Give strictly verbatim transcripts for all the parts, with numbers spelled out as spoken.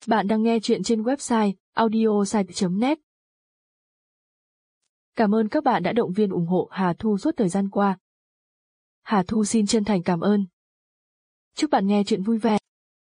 Bạn đang nghe chuyện trên website audiosite chấm net. Cảm ơn các bạn đã động viên ủng hộ Hà Thu suốt thời gian qua. Hà Thu xin chân thành cảm ơn. Chúc bạn nghe chuyện vui vẻ.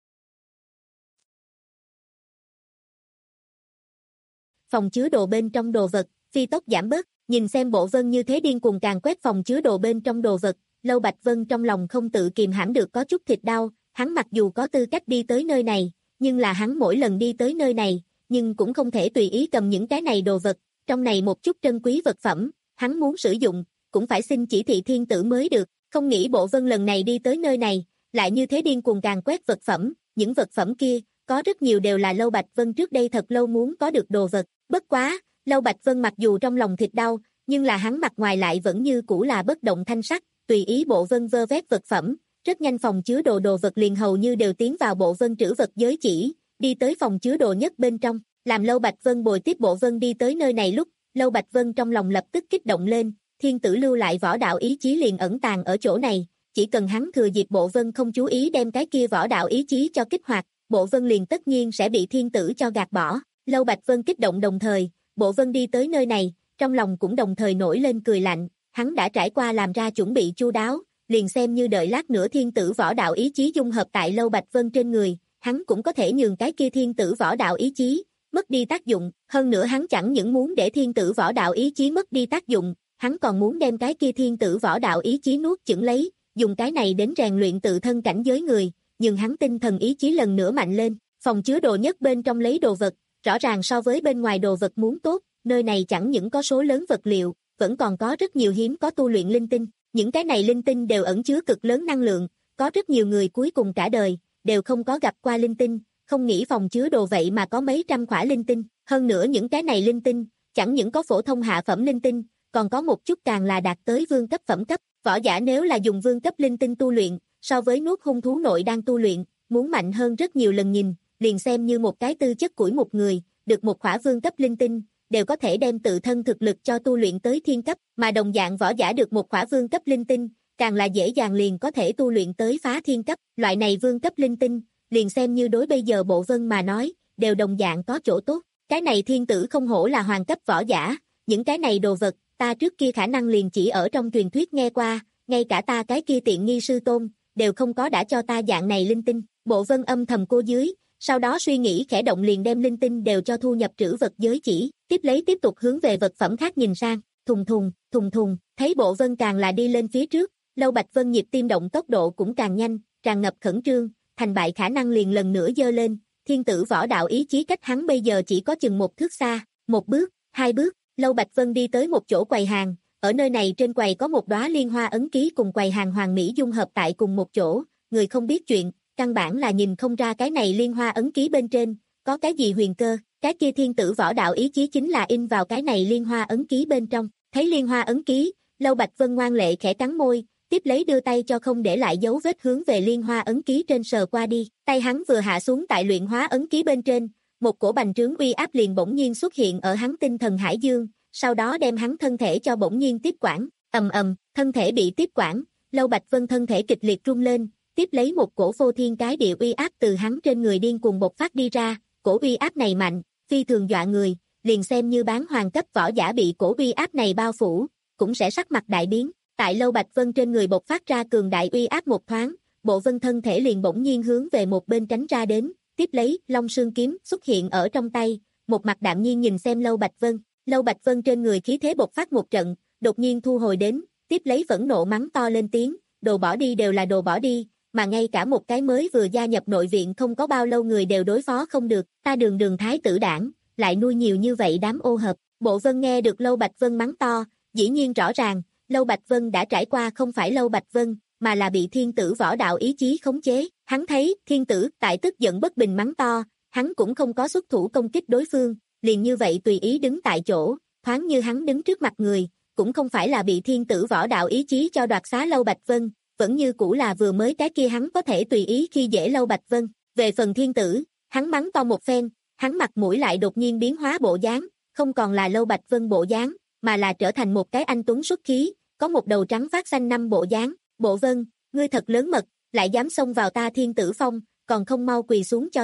Phòng chứa đồ bên trong đồ vật, phi tốc giảm bớt, nhìn xem Bộ Vân như thế điên cuồng càng quét phòng chứa đồ bên trong đồ vật, Lâu Bạch Vân trong lòng không tự kìm hãm được có chút thịt đau, hắn mặc dù có tư cách đi tới nơi này, nhưng là hắn mỗi lần đi tới nơi này, nhưng cũng không thể tùy ý cầm những cái này đồ vật, trong này một chút trân quý vật phẩm, hắn muốn sử dụng, cũng phải xin chỉ thị thiên tử mới được, không nghĩ Bộ Vân lần này đi tới nơi này, lại như thế điên cuồng càng quét vật phẩm, những vật phẩm kia, có rất nhiều đều là Lâu Bạch Vân trước đây thật lâu muốn có được đồ vật, bất quá, Lâu Bạch Vân mặc dù trong lòng thịt đau, nhưng là hắn mặt ngoài lại vẫn như cũ là bất động thanh sắc, tùy ý Bộ Vân vơ vét vật phẩm, rất nhanh phòng chứa đồ đồ vật liền hầu như đều tiến vào Bộ Vân trữ vật giới chỉ, đi tới phòng chứa đồ nhất bên trong, làm Lâu Bạch Vân bồi tiếp Bộ Vân đi tới nơi này lúc, Lâu Bạch Vân trong lòng lập tức kích động lên, thiên tử lưu lại võ đạo ý chí liền ẩn tàng ở chỗ này, chỉ cần hắn thừa dịp Bộ Vân không chú ý đem cái kia võ đạo ý chí cho kích hoạt, Bộ Vân liền tất nhiên sẽ bị thiên tử cho gạt bỏ. Lâu Bạch Vân kích động đồng thời, Bộ Vân đi tới nơi này, trong lòng cũng đồng thời nổi lên cười lạnh, hắn đã trải qua làm ra chuẩn bị chu đáo, liền xem như đợi lát nữa thiên tử võ đạo ý chí dung hợp tại Lâu Bạch Vân trên người, hắn cũng có thể nhường cái kia thiên tử võ đạo ý chí mất đi tác dụng, hơn nữa hắn chẳng những muốn để thiên tử võ đạo ý chí mất đi tác dụng, hắn còn muốn đem cái kia thiên tử võ đạo ý chí nuốt chửng lấy, dùng cái này đến rèn luyện tự thân cảnh giới người, nhưng hắn tinh thần ý chí lần nữa mạnh lên, phòng chứa đồ nhất bên trong lấy đồ vật, rõ ràng so với bên ngoài đồ vật muốn tốt, nơi này chẳng những có số lớn vật liệu, vẫn còn có rất nhiều hiếm có tu luyện linh tinh, những cái này linh tinh đều ẩn chứa cực lớn năng lượng, có rất nhiều người cuối cùng cả đời, đều không có gặp qua linh tinh, không nghĩ phòng chứa đồ vậy mà có mấy trăm khỏa linh tinh, hơn nữa những cái này linh tinh, chẳng những có phổ thông hạ phẩm linh tinh, còn có một chút càng là đạt tới vương cấp phẩm cấp, võ giả nếu là dùng vương cấp linh tinh tu luyện, so với nuốt hung thú nội đang tu luyện, muốn mạnh hơn rất nhiều lần nhìn, liền xem như một cái tư chất củi một người, được một khỏa vương cấp linh tinh, đều có thể đem tự thân thực lực cho tu luyện tới thiên cấp, mà đồng dạng võ giả được một khỏa vương cấp linh tinh, càng là dễ dàng liền có thể tu luyện tới phá thiên cấp, loại này vương cấp linh tinh, liền xem như đối bây giờ Bộ Vân mà nói, đều đồng dạng có chỗ tốt, cái này thiên tử không hổ là hoàng cấp võ giả, những cái này đồ vật, ta trước kia khả năng liền chỉ ở trong truyền thuyết nghe qua, ngay cả ta cái kia tiện nghi sư tôn, đều không có đã cho ta dạng này linh tinh, Bộ Vân âm thầm cô dưới, sau đó suy nghĩ khẽ động liền đem linh tinh đều cho thu nhập trữ vật giới chỉ, tiếp lấy tiếp tục hướng về vật phẩm khác nhìn sang, thùng thùng, thùng thùng, thấy Bộ Vân càng là đi lên phía trước, Lâu Bạch Vân nhịp tim động tốc độ cũng càng nhanh, tràn ngập khẩn trương, thành bại khả năng liền lần nữa dơ lên, thiên tử võ đạo ý chí cách hắn bây giờ chỉ có chừng một thước xa, một bước, hai bước, Lâu Bạch Vân đi tới một chỗ quầy hàng, ở nơi này trên quầy có một đóa liên hoa ấn ký cùng quầy hàng hoàng mỹ dung hợp tại cùng một chỗ, người không biết chuyện, căn bản là nhìn không ra cái này liên hoa ấn ký bên trên, có cái gì huyền cơ, cái kia thiên tử võ đạo ý chí chính là in vào cái này liên hoa ấn ký bên trong, thấy liên hoa ấn ký, Lâu Bạch Vân ngoan lệ khẽ cắn môi, tiếp lấy đưa tay cho không để lại dấu vết hướng về liên hoa ấn ký trên sờ qua đi, tay hắn vừa hạ xuống tại luyện hóa ấn ký bên trên, một cổ bành trướng uy áp liền bỗng nhiên xuất hiện ở hắn tinh thần hải dương, sau đó đem hắn thân thể cho bỗng nhiên tiếp quản, ầm ầm, thân thể bị tiếp quản, Lâu Bạch Vân thân thể kịch liệt rung lên, tiếp lấy một cổ phô thiên cái địa uy áp từ hắn trên người điên cuồng bộc phát đi ra, cổ uy áp này mạnh, phi thường dọa người, liền xem như bán hoàng cấp võ giả bị cổ uy áp này bao phủ, cũng sẽ sắc mặt đại biến. Tại Lâu Bạch Vân trên người bộc phát ra cường đại uy áp một thoáng, Bộ Vân thân thể liền bỗng nhiên hướng về một bên tránh ra đến, tiếp lấy, Long Sương kiếm xuất hiện ở trong tay, một mặt đạm nhiên nhìn xem Lâu Bạch Vân, Lâu Bạch Vân trên người khí thế bộc phát một trận, đột nhiên thu hồi đến, tiếp lấy phẫn nộ mắng to lên tiếng, đồ bỏ đi đều là đồ bỏ đi, mà ngay cả một cái mới vừa gia nhập nội viện không có bao lâu người đều đối phó không được, ta đường đường thái tử đảng, lại nuôi nhiều như vậy đám ô hợp. Bộ Vân nghe được Lâu Bạch Vân mắng to, dĩ nhiên rõ ràng, Lâu Bạch Vân đã trải qua không phải Lâu Bạch Vân, mà là bị thiên tử võ đạo ý chí khống chế, hắn thấy thiên tử tại tức giận bất bình mắng to, hắn cũng không có xuất thủ công kích đối phương, liền như vậy tùy ý đứng tại chỗ, thoáng như hắn đứng trước mặt người, cũng không phải là bị thiên tử võ đạo ý chí cho đoạt xá Lâu Bạch Vân, vẫn như cũ là vừa mới cái kia hắn có thể tùy ý khi dễ Lâu Bạch Vân. Về phần thiên tử, hắn mắng to một phen, hắn mặt mũi lại đột nhiên biến hóa bộ dáng, không còn là Lâu Bạch Vân bộ dáng, mà là trở thành một cái anh tuấn xuất khí, có một đầu trắng phát xanh năm bộ dáng. Bộ Vân, ngươi thật lớn mật, lại dám xông vào ta thiên tử phong, còn không mau quỳ xuống cho ta.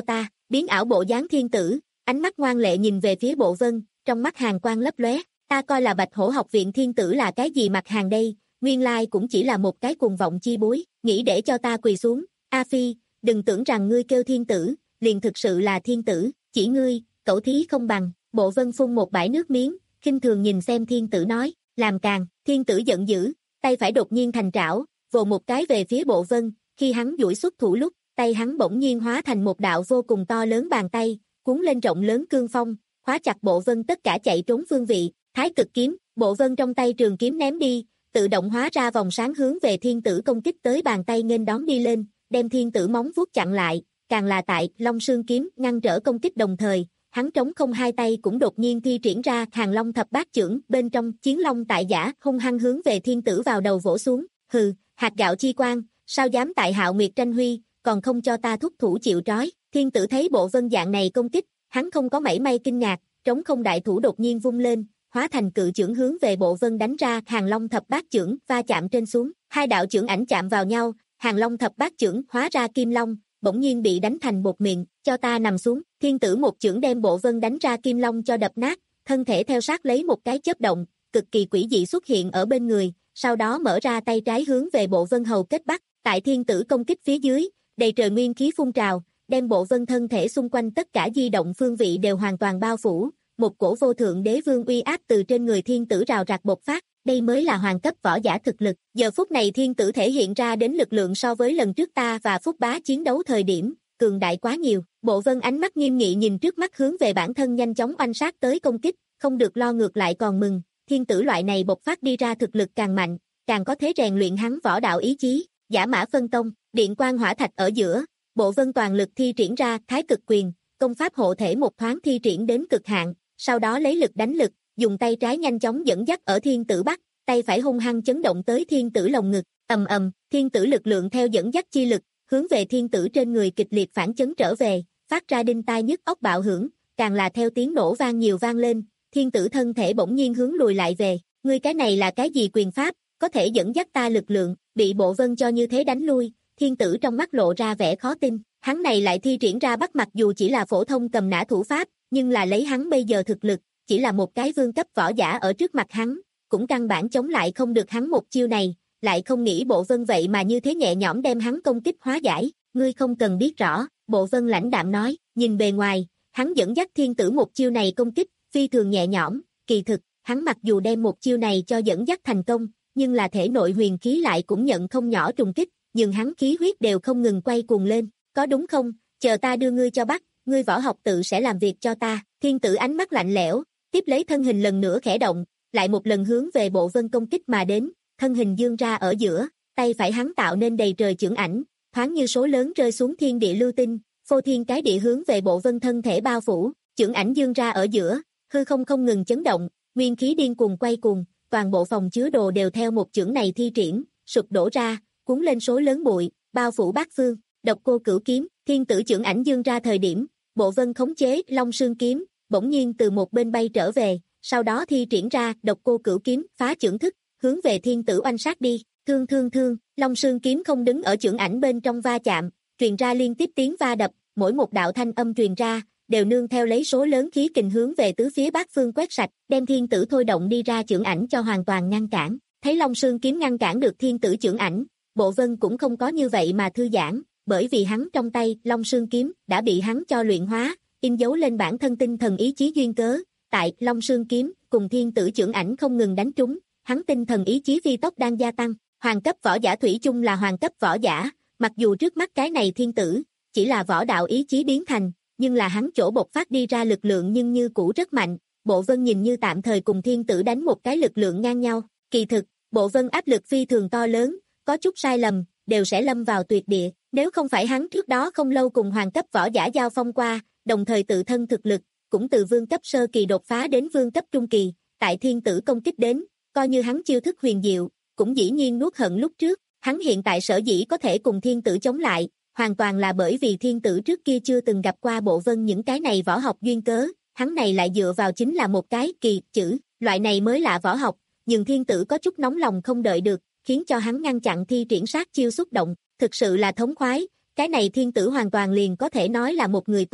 biến ảo bộ dáng thiên tử, ánh mắt ngoan lệ nhìn về phía Bộ Vân, trong mắt hàn quang lấp lóe, ta coi là Bạch Hổ học viện thiên tử là cái gì mặt hàng đây, nguyên lai cũng chỉ là một cái cuồng vọng chi bối, nghĩ để cho ta quỳ xuống, A Phi, đừng tưởng rằng ngươi kêu thiên tử, liền thực sự là thiên tử, chỉ ngươi, cẩu thí không bằng, Bộ Vân phun một bãi nước miếng, khinh thường nhìn xem thiên tử nói, làm càng, thiên tử giận dữ, tay phải đột nhiên thành trảo, vồ một cái về phía Bộ Vân, khi hắn duỗi xuất thủ lúc, tay hắn bỗng nhiên hóa thành một đạo vô cùng to lớn bàn tay, cuốn lên rộng lớn cương phong, khóa chặt Bộ Vân tất cả chạy trốn phương vị, Thái Cực kiếm, Bộ Vân trong tay trường kiếm ném đi, tự động hóa ra vòng sáng hướng về thiên tử công kích tới bàn tay nghênh đón đi lên, đem thiên tử móng vuốt chặn lại, càng là tại Long Sương kiếm ngăn trở công kích đồng thời, hắn trống không hai tay cũng đột nhiên thi triển ra Hàng Long thập bát chưởng, bên trong Chiến Long tại giả, hung hăng hướng về thiên tử vào đầu vỗ xuống, hừ, hạt gạo chi quan, sao dám tại Hạo Nguyệt tranh huy, còn không cho ta thúc thủ chịu trói, thiên tử thấy Bộ Vân dạng này công kích, hắn không có mảy may kinh ngạc, trống không đại thủ đột nhiên vung lên, hóa thành cự chưởng hướng về Bộ Vân đánh ra, Hàng Long thập bát chưởng va chạm trên xuống, hai đạo chưởng ảnh chạm vào nhau, Hàng Long thập bát chưởng hóa ra kim long, bỗng nhiên bị đánh thành bột miệng, cho ta nằm xuống, thiên tử một chưởng đem Bộ Vân đánh ra kim long cho đập nát, thân thể theo sát lấy một cái chớp động, cực kỳ quỷ dị xuất hiện ở bên người, sau đó mở ra tay trái hướng về Bộ Vân hầu kết bắt, tại thiên tử công kích phía dưới, đầy trời nguyên khí phun trào, đem Bộ Vân thân thể xung quanh tất cả di động phương vị đều hoàn toàn bao phủ, một cổ vô thượng đế vương uy áp từ trên người thiên tử rào rạc bộc phát, đây mới là hoàng cấp võ giả thực lực. Giờ phút này thiên tử thể hiện ra đến lực lượng so với lần trước ta và Phúc Bá chiến đấu thời điểm, cường đại quá nhiều. Bộ Vân ánh mắt nghiêm nghị nhìn trước mắt hướng về bản thân nhanh chóng oanh sát tới công kích, không được lo ngược lại còn mừng, thiên tử loại này bộc phát đi ra thực lực càng mạnh, càng có thế rèn luyện hắn võ đạo ý chí. Giả Mã phân tông, điện quang hỏa thạch ở giữa, Bộ Vân toàn lực thi triển ra Thái Cực quyền, công pháp hộ thể một thoáng thi triển đến cực hạn, sau đó lấy lực đánh lực, dùng tay trái nhanh chóng dẫn dắt ở thiên tử bắt, tay phải hung hăng chấn động tới thiên tử lồng ngực, ầm ầm, thiên tử lực lượng theo dẫn dắt chi lực, hướng về thiên tử trên người kịch liệt phản chấn trở về, phát ra đinh tai nhức óc bạo hưởng, càng là theo tiếng nổ vang nhiều vang lên, thiên tử thân thể bỗng nhiên hướng lùi lại về, ngươi cái này là cái gì quyền pháp, có thể dẫn dắt ta lực lượng, bị Bộ Vân cho như thế đánh lui, thiên tử trong mắt lộ ra vẻ khó tin, hắn này lại thi triển ra bắt mặc dù chỉ là phổ thông cầm nã thủ pháp, nhưng là lấy hắn bây giờ thực lực, chỉ là một cái vương cấp võ giả ở trước mặt hắn, cũng căn bản chống lại không được hắn một chiêu này, lại không nghĩ Bộ Vân vậy mà như thế nhẹ nhõm đem hắn công kích hóa giải, ngươi không cần biết rõ, Bộ Vân lãnh đạm nói, nhìn bề ngoài, hắn dẫn dắt thiên tử một chiêu này công kích, phi thường nhẹ nhõm, kỳ thực, hắn mặc dù đem một chiêu này cho dẫn dắt thành công, nhưng là thể nội huyền khí lại cũng nhận không nhỏ trùng kích, nhưng hắn khí huyết đều không ngừng quay cuồng lên, có đúng không, chờ ta đưa ngươi cho bắt, ngươi võ học tự sẽ làm việc cho ta, thiên tử ánh mắt lạnh lẽo, tiếp lấy thân hình lần nữa khẽ động, lại một lần hướng về Bộ Vân công kích mà đến, thân hình dương ra ở giữa, tay phải hắn tạo nên đầy trời chưởng ảnh, thoáng như số lớn rơi xuống thiên địa lưu tinh, phô thiên cái địa hướng về Bộ Vân thân thể bao phủ, chưởng ảnh dương ra ở giữa, hư không không ngừng chấn động, nguyên khí điên cuồng quay cuồng, toàn bộ phòng chứa đồ đều theo một chưởng này thi triển, sụp đổ ra, cuốn lên số lớn bụi, bao phủ bát phương, Độc Cô Cửu kiếm, thiên tử chưởng ảnh dương ra thời điểm, Bộ Vân khống chế Long Sương kiếm, bỗng nhiên từ một bên bay trở về, sau đó thi triển ra Độc Cô Cửu kiếm, phá chưởng thức, hướng về thiên tử oanh sát đi, thương thương thương, Long Sương kiếm không đứng ở chưởng ảnh bên trong va chạm, truyền ra liên tiếp tiếng va đập, mỗi một đạo thanh âm truyền ra, đều nương theo lấy số lớn khí kình hướng về tứ phía bát phương quét sạch, đem thiên tử thôi động đi ra chưởng ảnh cho hoàn toàn ngăn cản, thấy Long Sương kiếm ngăn cản được thiên tử chưởng ảnh, Bộ Vân cũng không có như vậy mà thư giãn, bởi vì hắn trong tay Long Sương kiếm đã bị hắn cho luyện hóa, in dấu lên bản thân tinh thần ý chí duyên cớ, tại Long Sương kiếm cùng thiên tử chưởng ảnh không ngừng đánh trúng, hắn tinh thần ý chí phi tốc đang gia tăng, hoàng cấp võ giả thủy chung là hoàng cấp võ giả, mặc dù trước mắt cái này thiên tử chỉ là võ đạo ý chí biến thành, nhưng là hắn chỗ bộc phát đi ra lực lượng nhưng như cũ rất mạnh, Bộ Vân nhìn như tạm thời cùng thiên tử đánh một cái lực lượng ngang nhau, kỳ thực, Bộ Vân áp lực phi thường to lớn, có chút sai lầm, đều sẽ lâm vào tuyệt địa, nếu không phải hắn trước đó không lâu cùng hoàng cấp võ giả giao phong qua, đồng thời tự thân thực lực, cũng từ vương cấp sơ kỳ đột phá đến vương cấp trung kỳ, tại thiên tử công kích đến, coi như hắn chiêu thức huyền diệu, cũng dĩ nhiên nuốt hận lúc trước, hắn hiện tại sở dĩ có thể cùng thiên tử chống lại, hoàn toàn là bởi vì thiên tử trước kia chưa từng gặp qua Bộ Vân những cái này võ học duyên cớ, hắn này lại dựa vào chính là một cái kỳ chữ, loại này mới là võ học, nhưng thiên tử có chút nóng lòng không đợi được, khiến cho hắn ngăn chặn thi triển sát chiêu xúc động, thực sự là thống khoái, cái này thiên tử hoàn toàn liền có thể nói là một người tốt,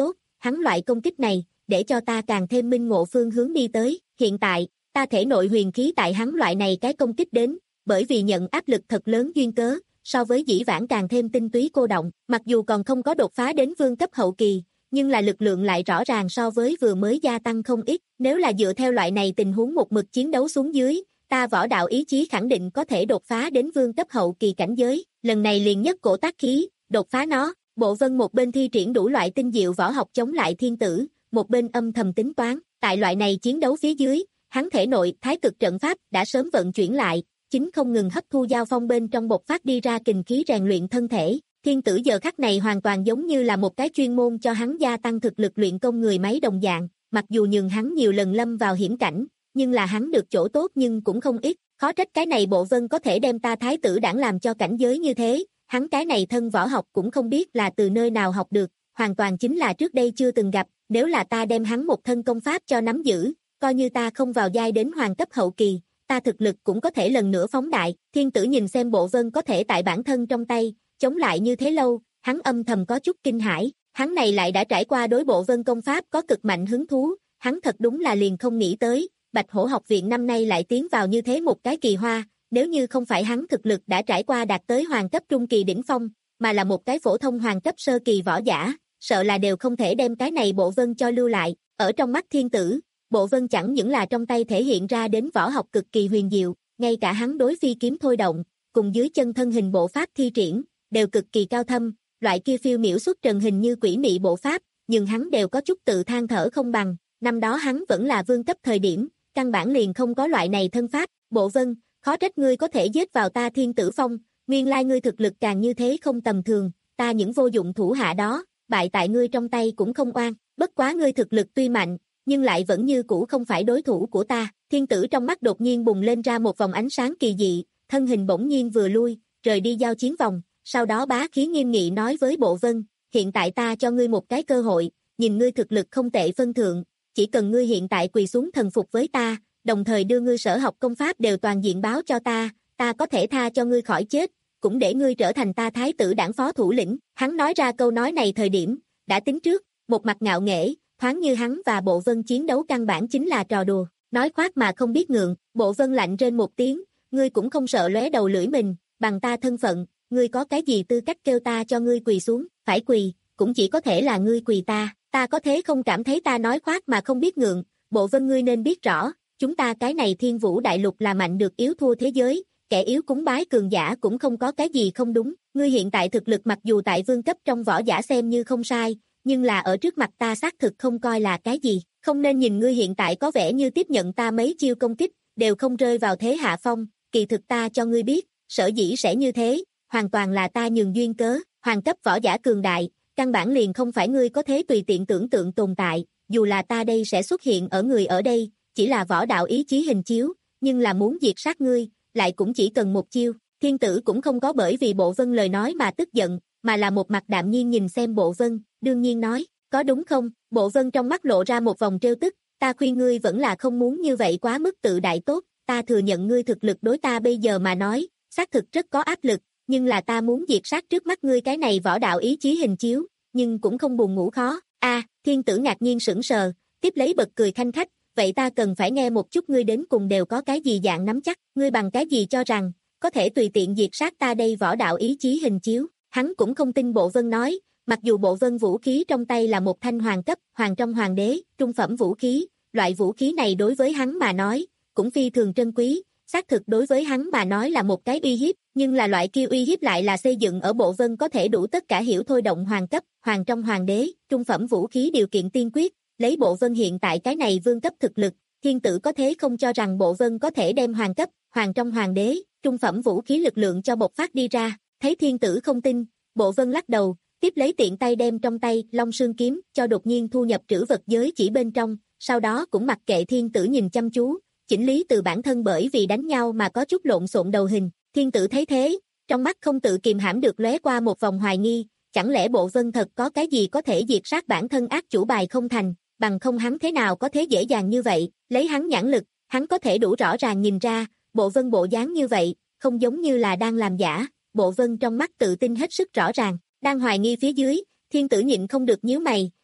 hắn loại công kích này, để cho ta càng thêm minh ngộ phương hướng đi tới, hiện tại, ta thể nội huyền khí tại hắn loại này cái công kích đến, bởi vì nhận áp lực thật lớn duyên cớ, so với dĩ vãng càng thêm tinh túy cô động, mặc dù còn không có đột phá đến vương cấp hậu kỳ, nhưng là lực lượng lại rõ ràng so với vừa mới gia tăng không ít, nếu là dựa theo loại này tình huống một mực chiến đấu xuống dưới, ta võ đạo ý chí khẳng định có thể đột phá đến vương cấp hậu kỳ cảnh giới, lần này liền nhất cổ tác khí, đột phá nó. Bộ Vân một bên thi triển đủ loại tinh diệu võ học chống lại thiên tử, một bên âm thầm tính toán, tại loại này chiến đấu phía dưới, hắn thể nội thái cực trận pháp đã sớm vận chuyển lại, chính không ngừng hấp thu giao phong bên trong bộc phát đi ra kình khí rèn luyện thân thể. Thiên tử giờ khắc này hoàn toàn giống như là một cái chuyên môn cho hắn gia tăng thực lực luyện công người máy đồng dạng, mặc dù nhường hắn nhiều lần lâm vào hiểm cảnh, nhưng là hắn được chỗ tốt nhưng cũng không ít, khó trách cái này Bộ Vân có thể đem ta thái tử đảng làm cho cảnh giới như thế. Hắn cái này thân võ học cũng không biết là từ nơi nào học được, hoàn toàn chính là trước đây chưa từng gặp, nếu là ta đem hắn một thân công pháp cho nắm giữ, coi như ta không vào giai đến hoàng cấp hậu kỳ, ta thực lực cũng có thể lần nữa phóng đại. Thiên tử nhìn xem Bộ Vân có thể tại bản thân trong tay, chống lại như thế lâu, hắn âm thầm có chút kinh hãi, hắn này lại đã trải qua đối Bộ Vân công pháp có cực mạnh hứng thú, hắn thật đúng là liền không nghĩ tới, Bạch Hổ học viện năm nay lại tiến vào như thế một cái kỳ hoa. Nếu như không phải hắn thực lực đã trải qua đạt tới hoàng cấp trung kỳ đỉnh phong, mà là một cái phổ thông hoàng cấp sơ kỳ võ giả, sợ là đều không thể đem cái này Bộ Vân cho lưu lại. Ở trong mắt thiên tử, Bộ Vân chẳng những là trong tay thể hiện ra đến võ học cực kỳ huyền diệu, ngay cả hắn đối phi kiếm thôi động, cùng dưới chân thân hình bộ pháp thi triển, đều cực kỳ cao thâm, loại kia phiêu miểu xuất trần hình như quỷ mị bộ pháp, nhưng hắn đều có chút tự than thở không bằng, năm đó hắn vẫn là vương cấp thời điểm, căn bản liền không có loại này thân pháp. Bộ Vân, khó trách ngươi có thể giết vào ta thiên tử phong, nguyên lai ngươi thực lực càng như thế không tầm thường, ta những vô dụng thủ hạ đó, bại tại ngươi trong tay cũng không oan, bất quá ngươi thực lực tuy mạnh, nhưng lại vẫn như cũ không phải đối thủ của ta. Thiên tử trong mắt đột nhiên bùng lên ra một vòng ánh sáng kỳ dị, thân hình bỗng nhiên vừa lui, rời đi giao chiến vòng, sau đó bá khí nghiêm nghị nói với Bộ Vân, hiện tại ta cho ngươi một cái cơ hội, nhìn ngươi thực lực không tệ phân thượng, chỉ cần ngươi hiện tại quỳ xuống thần phục với ta, đồng thời đưa ngươi sở học công pháp đều toàn diện báo cho ta, ta có thể tha cho ngươi khỏi chết, cũng để ngươi trở thành ta thái tử đảng phó thủ lĩnh. Hắn nói ra câu nói này thời điểm, đã tính trước, một mặt ngạo nghễ, thoáng như hắn và Bộ Vân chiến đấu căn bản chính là trò đùa, nói khoác mà không biết ngượng. Bộ Vân lạnh trên một tiếng, ngươi cũng không sợ lóe đầu lưỡi mình, bằng ta thân phận, ngươi có cái gì tư cách kêu ta cho ngươi quỳ xuống, phải quỳ, cũng chỉ có thể là ngươi quỳ ta, ta có thế không cảm thấy ta nói khoác mà không biết ngượng. Bộ Vân ngươi nên biết rõ, chúng ta cái này Thiên Vũ đại lục là mạnh được yếu thua thế giới, kẻ yếu cúng bái cường giả cũng không có cái gì không đúng, ngươi hiện tại thực lực mặc dù tại vương cấp trong võ giả xem như không sai, nhưng là ở trước mặt ta xác thực không coi là cái gì, không nên nhìn ngươi hiện tại có vẻ như tiếp nhận ta mấy chiêu công kích, đều không rơi vào thế hạ phong, kỳ thực ta cho ngươi biết, sở dĩ sẽ như thế, hoàn toàn là ta nhường duyên cớ, hoàng cấp võ giả cường đại, căn bản liền không phải ngươi có thế tùy tiện tưởng tượng tồn tại, dù là ta đây sẽ xuất hiện ở người ở đây, chỉ là võ đạo ý chí hình chiếu, nhưng là muốn diệt sát ngươi, lại cũng chỉ cần một chiêu. Thiên tử cũng không có bởi vì Bộ Vân lời nói mà tức giận, mà là một mặt đạm nhiên nhìn xem Bộ Vân, đương nhiên nói, có đúng không? Bộ Vân trong mắt lộ ra một vòng trêu tức, ta khuyên ngươi vẫn là không muốn như vậy quá mức tự đại tốt, ta thừa nhận ngươi thực lực đối ta bây giờ mà nói, xác thực rất có áp lực, nhưng là ta muốn diệt sát trước mắt ngươi cái này võ đạo ý chí hình chiếu, nhưng cũng không buồn ngủ khó. A, à, thiên tử ngạc nhiên sững sờ, tiếp lấy bật cười khanh khách, vậy ta cần phải nghe một chút ngươi đến cùng đều có cái gì dạng nắm chắc, ngươi bằng cái gì cho rằng, có thể tùy tiện diệt sát ta đây võ đạo ý chí hình chiếu. Hắn cũng không tin Bộ Vân nói, mặc dù Bộ Vân vũ khí trong tay là một thanh hoàng cấp, hoàng trong hoàng đế, trung phẩm vũ khí, loại vũ khí này đối với hắn mà nói, cũng phi thường trân quý, xác thực đối với hắn mà nói là một cái uy hiếp, nhưng là loại kia uy hiếp lại là xây dựng ở Bộ Vân có thể đủ tất cả hiểu thôi động hoàng cấp, hoàng trong hoàng đế, trung phẩm vũ khí điều kiện tiên quyết, lấy Bộ Vân hiện tại cái này vương cấp thực lực, thiên tử có thế không cho rằng Bộ Vân có thể đem hoàng cấp, hoàng trong hoàng đế, trung phẩm vũ khí lực lượng cho bộc phát đi ra, thấy thiên tử không tin, Bộ Vân lắc đầu, tiếp lấy tiện tay đem trong tay Long Sương kiếm cho đột nhiên thu nhập trữ vật giới chỉ bên trong, sau đó cũng mặc kệ thiên tử nhìn chăm chú, chỉnh lý từ bản thân bởi vì đánh nhau mà có chút lộn xộn đầu hình. Thiên tử thấy thế, trong mắt không tự kìm hãm được lóe qua một vòng hoài nghi, chẳng lẽ Bộ Vân thật có cái gì có thể diệt sát bản thân ác chủ bài không thành, bằng không hắn thế nào có thế dễ dàng như vậy, lấy hắn nhãn lực, hắn có thể đủ rõ ràng nhìn ra, Bộ Vân bộ dáng như vậy, không giống như là đang làm giả. Bộ Vân trong mắt tự tin hết sức rõ ràng, đang hoài nghi phía dưới, thiên tử nhịn không được nhíu mày,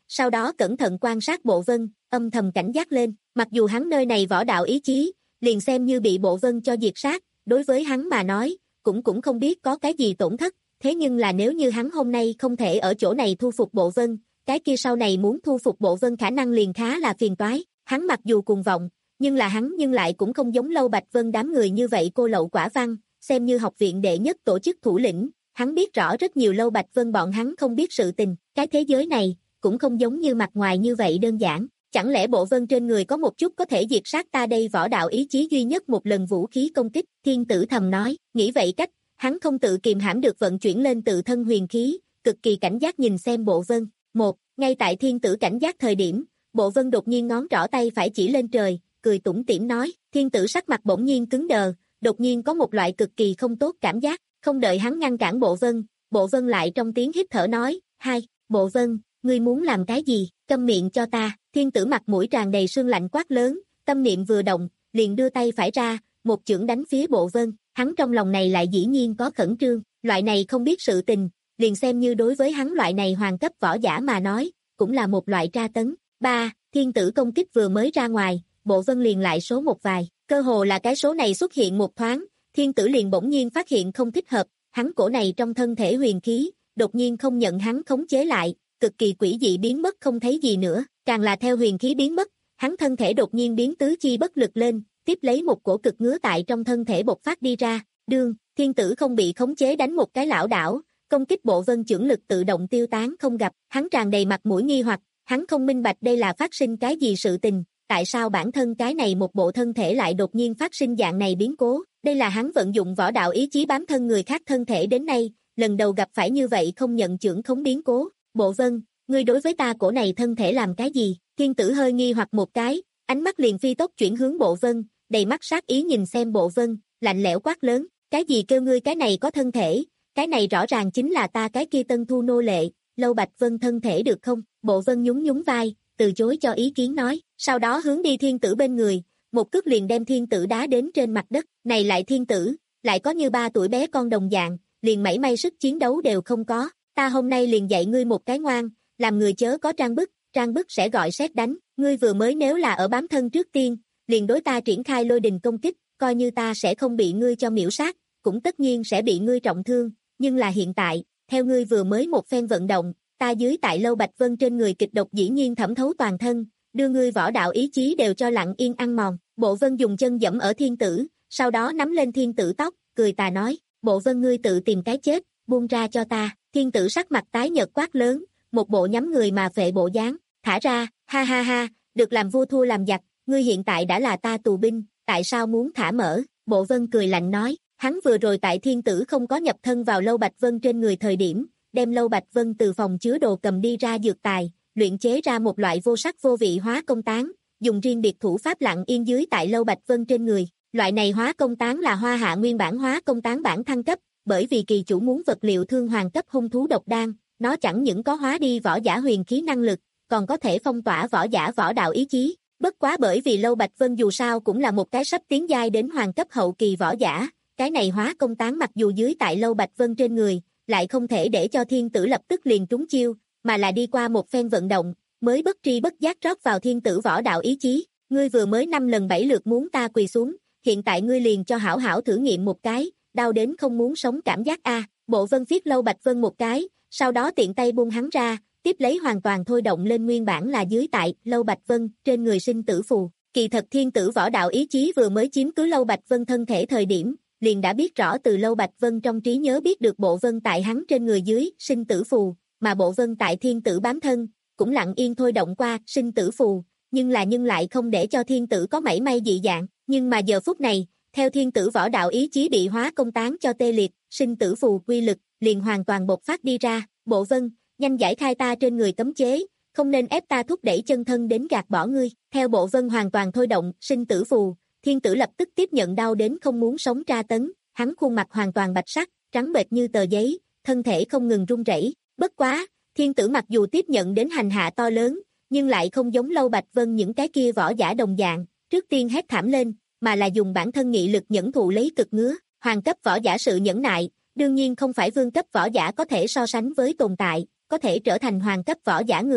sau đó cẩn thận quan sát Bộ Vân, âm thầm cảnh giác lên, mặc dù hắn nơi này võ đạo ý chí, liền xem như bị Bộ Vân cho diệt sát, đối với hắn mà nói, cũng cũng không biết có cái gì tổn thất, thế nhưng là nếu như hắn hôm nay không thể ở chỗ này thu phục Bộ Vân, cái kia sau này muốn thu phục Bộ Vân khả năng liền khá là phiền toái, hắn mặc dù cuồng vọng, nhưng là hắn nhưng lại cũng không giống Lâu Bạch Vân đám người như vậy cô lậu quả văn, xem như học viện đệ nhất tổ chức thủ lĩnh, hắn biết rõ rất nhiều Lâu Bạch Vân bọn hắn không biết sự tình, cái thế giới này, cũng không giống như mặt ngoài như vậy đơn giản, chẳng lẽ Bộ Vân trên người có một chút có thể diệt sát ta đây võ đạo ý chí duy nhất một lần vũ khí công kích, thiên tử thầm nói, nghĩ vậy cách, hắn không tự kìm hãm được vận chuyển lên tự thân huyền khí, cực kỳ cảnh giác nhìn xem Bộ Vân, một, ngay tại thiên tử cảnh giác thời điểm, Bộ Vân đột nhiên ngón trỏ tay phải chỉ lên trời, cười tủm tỉm nói, thiên tử sắc mặt bỗng nhiên cứng đờ, đột nhiên có một loại cực kỳ không tốt cảm giác, không đợi hắn ngăn cản Bộ Vân, Bộ Vân lại trong tiếng hít thở nói, hai, Bộ Vân, ngươi muốn làm cái gì, câm miệng cho ta, thiên tử mặt mũi tràn đầy sương lạnh quát lớn, tâm niệm vừa động, liền đưa tay phải ra, một chưởng đánh phía Bộ Vân, hắn trong lòng này lại dĩ nhiên có khẩn trương, loại này không biết sự tình, liền xem như đối với hắn loại này hoàng cấp võ giả mà nói, cũng là một loại tra tấn. ba. Thiên tử công kích vừa mới ra ngoài, Bộ Vân liền lại số một vài, cơ hồ là cái số này xuất hiện một thoáng, thiên tử liền bỗng nhiên phát hiện không thích hợp, hắn cổ này trong thân thể huyền khí, đột nhiên không nhận hắn khống chế lại, cực kỳ quỷ dị biến mất không thấy gì nữa, càng là theo huyền khí biến mất, hắn thân thể đột nhiên biến tứ chi bất lực lên, tiếp lấy một cổ cực ngứa tại trong thân thể bộc phát đi ra, đương, thiên tử không bị khống chế đánh một cái lảo đảo, công kích Bộ Vân chưởng lực tự động tiêu tán không gặp, hắn tràn đầy mặt mũi nghi hoặc, hắn không minh bạch đây là phát sinh cái gì sự tình, tại sao bản thân cái này một bộ thân thể lại đột nhiên phát sinh dạng này biến cố, đây là hắn vận dụng võ đạo ý chí bám thân người khác thân thể đến nay, lần đầu gặp phải như vậy không nhận chưởng khống biến cố, Bộ Vân, ngươi đối với ta cổ này thân thể làm cái gì, thiên tử hơi nghi hoặc một cái, ánh mắt liền phi tốc chuyển hướng Bộ Vân, đầy mắt sát ý nhìn xem Bộ Vân, lạnh lẽo quát lớn, cái gì kêu ngươi cái này có thân thể, cái này rõ ràng chính là ta cái kia tân thu nô lệ, Lâu Bạch Vân thân thể được không, Bộ Vân nhún nhún vai, từ chối cho ý kiến nói, sau đó hướng đi thiên tử bên người, một cước liền đem thiên tử đá đến trên mặt đất, này lại thiên tử, lại có như ba tuổi bé con đồng dạng, liền mảy may sức chiến đấu đều không có, ta hôm nay liền dạy ngươi một cái ngoan, làm người chớ có trang bức, trang bức sẽ gọi sét đánh, ngươi vừa mới nếu là ở bám thân trước tiên, liền đối ta triển khai lôi đình công kích, coi như ta sẽ không bị ngươi cho miễu sát, cũng tất nhiên sẽ bị ngươi trọng thương, nhưng là hiện tại, theo ngươi vừa mới một phen vận động, ta dưới tại Lâu Bạch Vân trên người kịch độc dĩ nhiên thẩm thấu toàn thân, đưa ngươi võ đạo ý chí đều cho lặng yên ăn mòn, Bộ Vân dùng chân dẫm ở thiên tử, sau đó nắm lên thiên tử tóc, cười tà nói, Bộ Vân ngươi tự tìm cái chết, buông ra cho ta, thiên tử sắc mặt tái nhợt quát lớn, một bộ nhắm người mà phệ bộ dáng, thả ra, ha ha ha, được làm vua thua làm giặc, ngươi hiện tại đã là ta tù binh, tại sao muốn thả mở, Bộ Vân cười lạnh nói, hắn vừa rồi tại thiên tử không có nhập thân vào Lâu Bạch Vân trên người thời điểm, đem Lâu Bạch Vân từ phòng chứa đồ cầm đi ra dược tài, luyện chế ra một loại vô sắc vô vị hóa công tán, dùng riêng biệt thủ pháp lặng yên dưới tại Lâu Bạch Vân trên người, loại này hóa công tán là Hoa Hạ nguyên bản hóa công tán bản thăng cấp, bởi vì kỳ chủ muốn vật liệu thương hoàng cấp hung thú độc đan, nó chẳng những có hóa đi võ giả huyền khí năng lực, còn có thể phong tỏa võ giả võ đạo ý chí. Bất quá bởi vì Lâu Bạch Vân dù sao cũng là một cái sắp tiến giai đến hoàng cấp hậu kỳ võ giả, cái này hóa công tán mặc dù dưới tại Lâu Bạch Vân trên người, lại không thể để cho thiên tử lập tức liền trúng chiêu, mà là đi qua một phen vận động, mới bất tri bất giác rót vào thiên tử võ đạo ý chí. Ngươi vừa mới năm lần bảy lượt muốn ta quỳ xuống, hiện tại ngươi liền cho hảo hảo thử nghiệm một cái, đau đến không muốn sống cảm giác a. Bộ Vân viết Lâu Bạch Vân một cái, sau đó tiện tay buông hắn ra, tiếp lấy hoàn toàn thôi động lên nguyên bản là dưới tại Lâu Bạch Vân trên người sinh tử phù. Kỳ thật thiên tử võ đạo ý chí vừa mới chiếm cứ Lâu Bạch Vân thân thể thời điểm, liền đã biết rõ từ Lâu Bạch Vân trong trí nhớ biết được Bộ Vân tại hắn trên người dưới sinh tử phù, mà Bộ Vân tại thiên tử bám thân, cũng lặng yên thôi động qua sinh tử phù, nhưng là nhưng lại không để cho thiên tử có mảy may dị dạng, nhưng mà giờ phút này, theo thiên tử võ đạo ý chí bị hóa công tán cho tê liệt, sinh tử phù quy lực liền hoàn toàn bộc phát đi ra. Bộ Vân, nhanh giải khai ta trên người cấm chế, không nên ép ta thúc đẩy chân thân đến gạt bỏ ngươi. Theo Bộ Vân hoàn toàn thôi động sinh tử phù, thiên tử lập tức tiếp nhận đau đến không muốn sống tra tấn, hắn khuôn mặt hoàn toàn bạch sắc, trắng bệch như tờ giấy, thân thể không ngừng run rẩy. Bất quá, thiên tử mặc dù tiếp nhận đến hành hạ to lớn, nhưng lại không giống Lâu Bạch Vân những cái kia võ giả đồng dạng, trước tiên hét thảm lên, mà là dùng bản thân nghị lực nhẫn thụ lấy cực ngứa. Hoàng cấp võ giả sự nhẫn nại, đương nhiên không phải vương cấp võ giả có thể so sánh với tồn tại, có thể trở thành hoàng cấp võ giả người,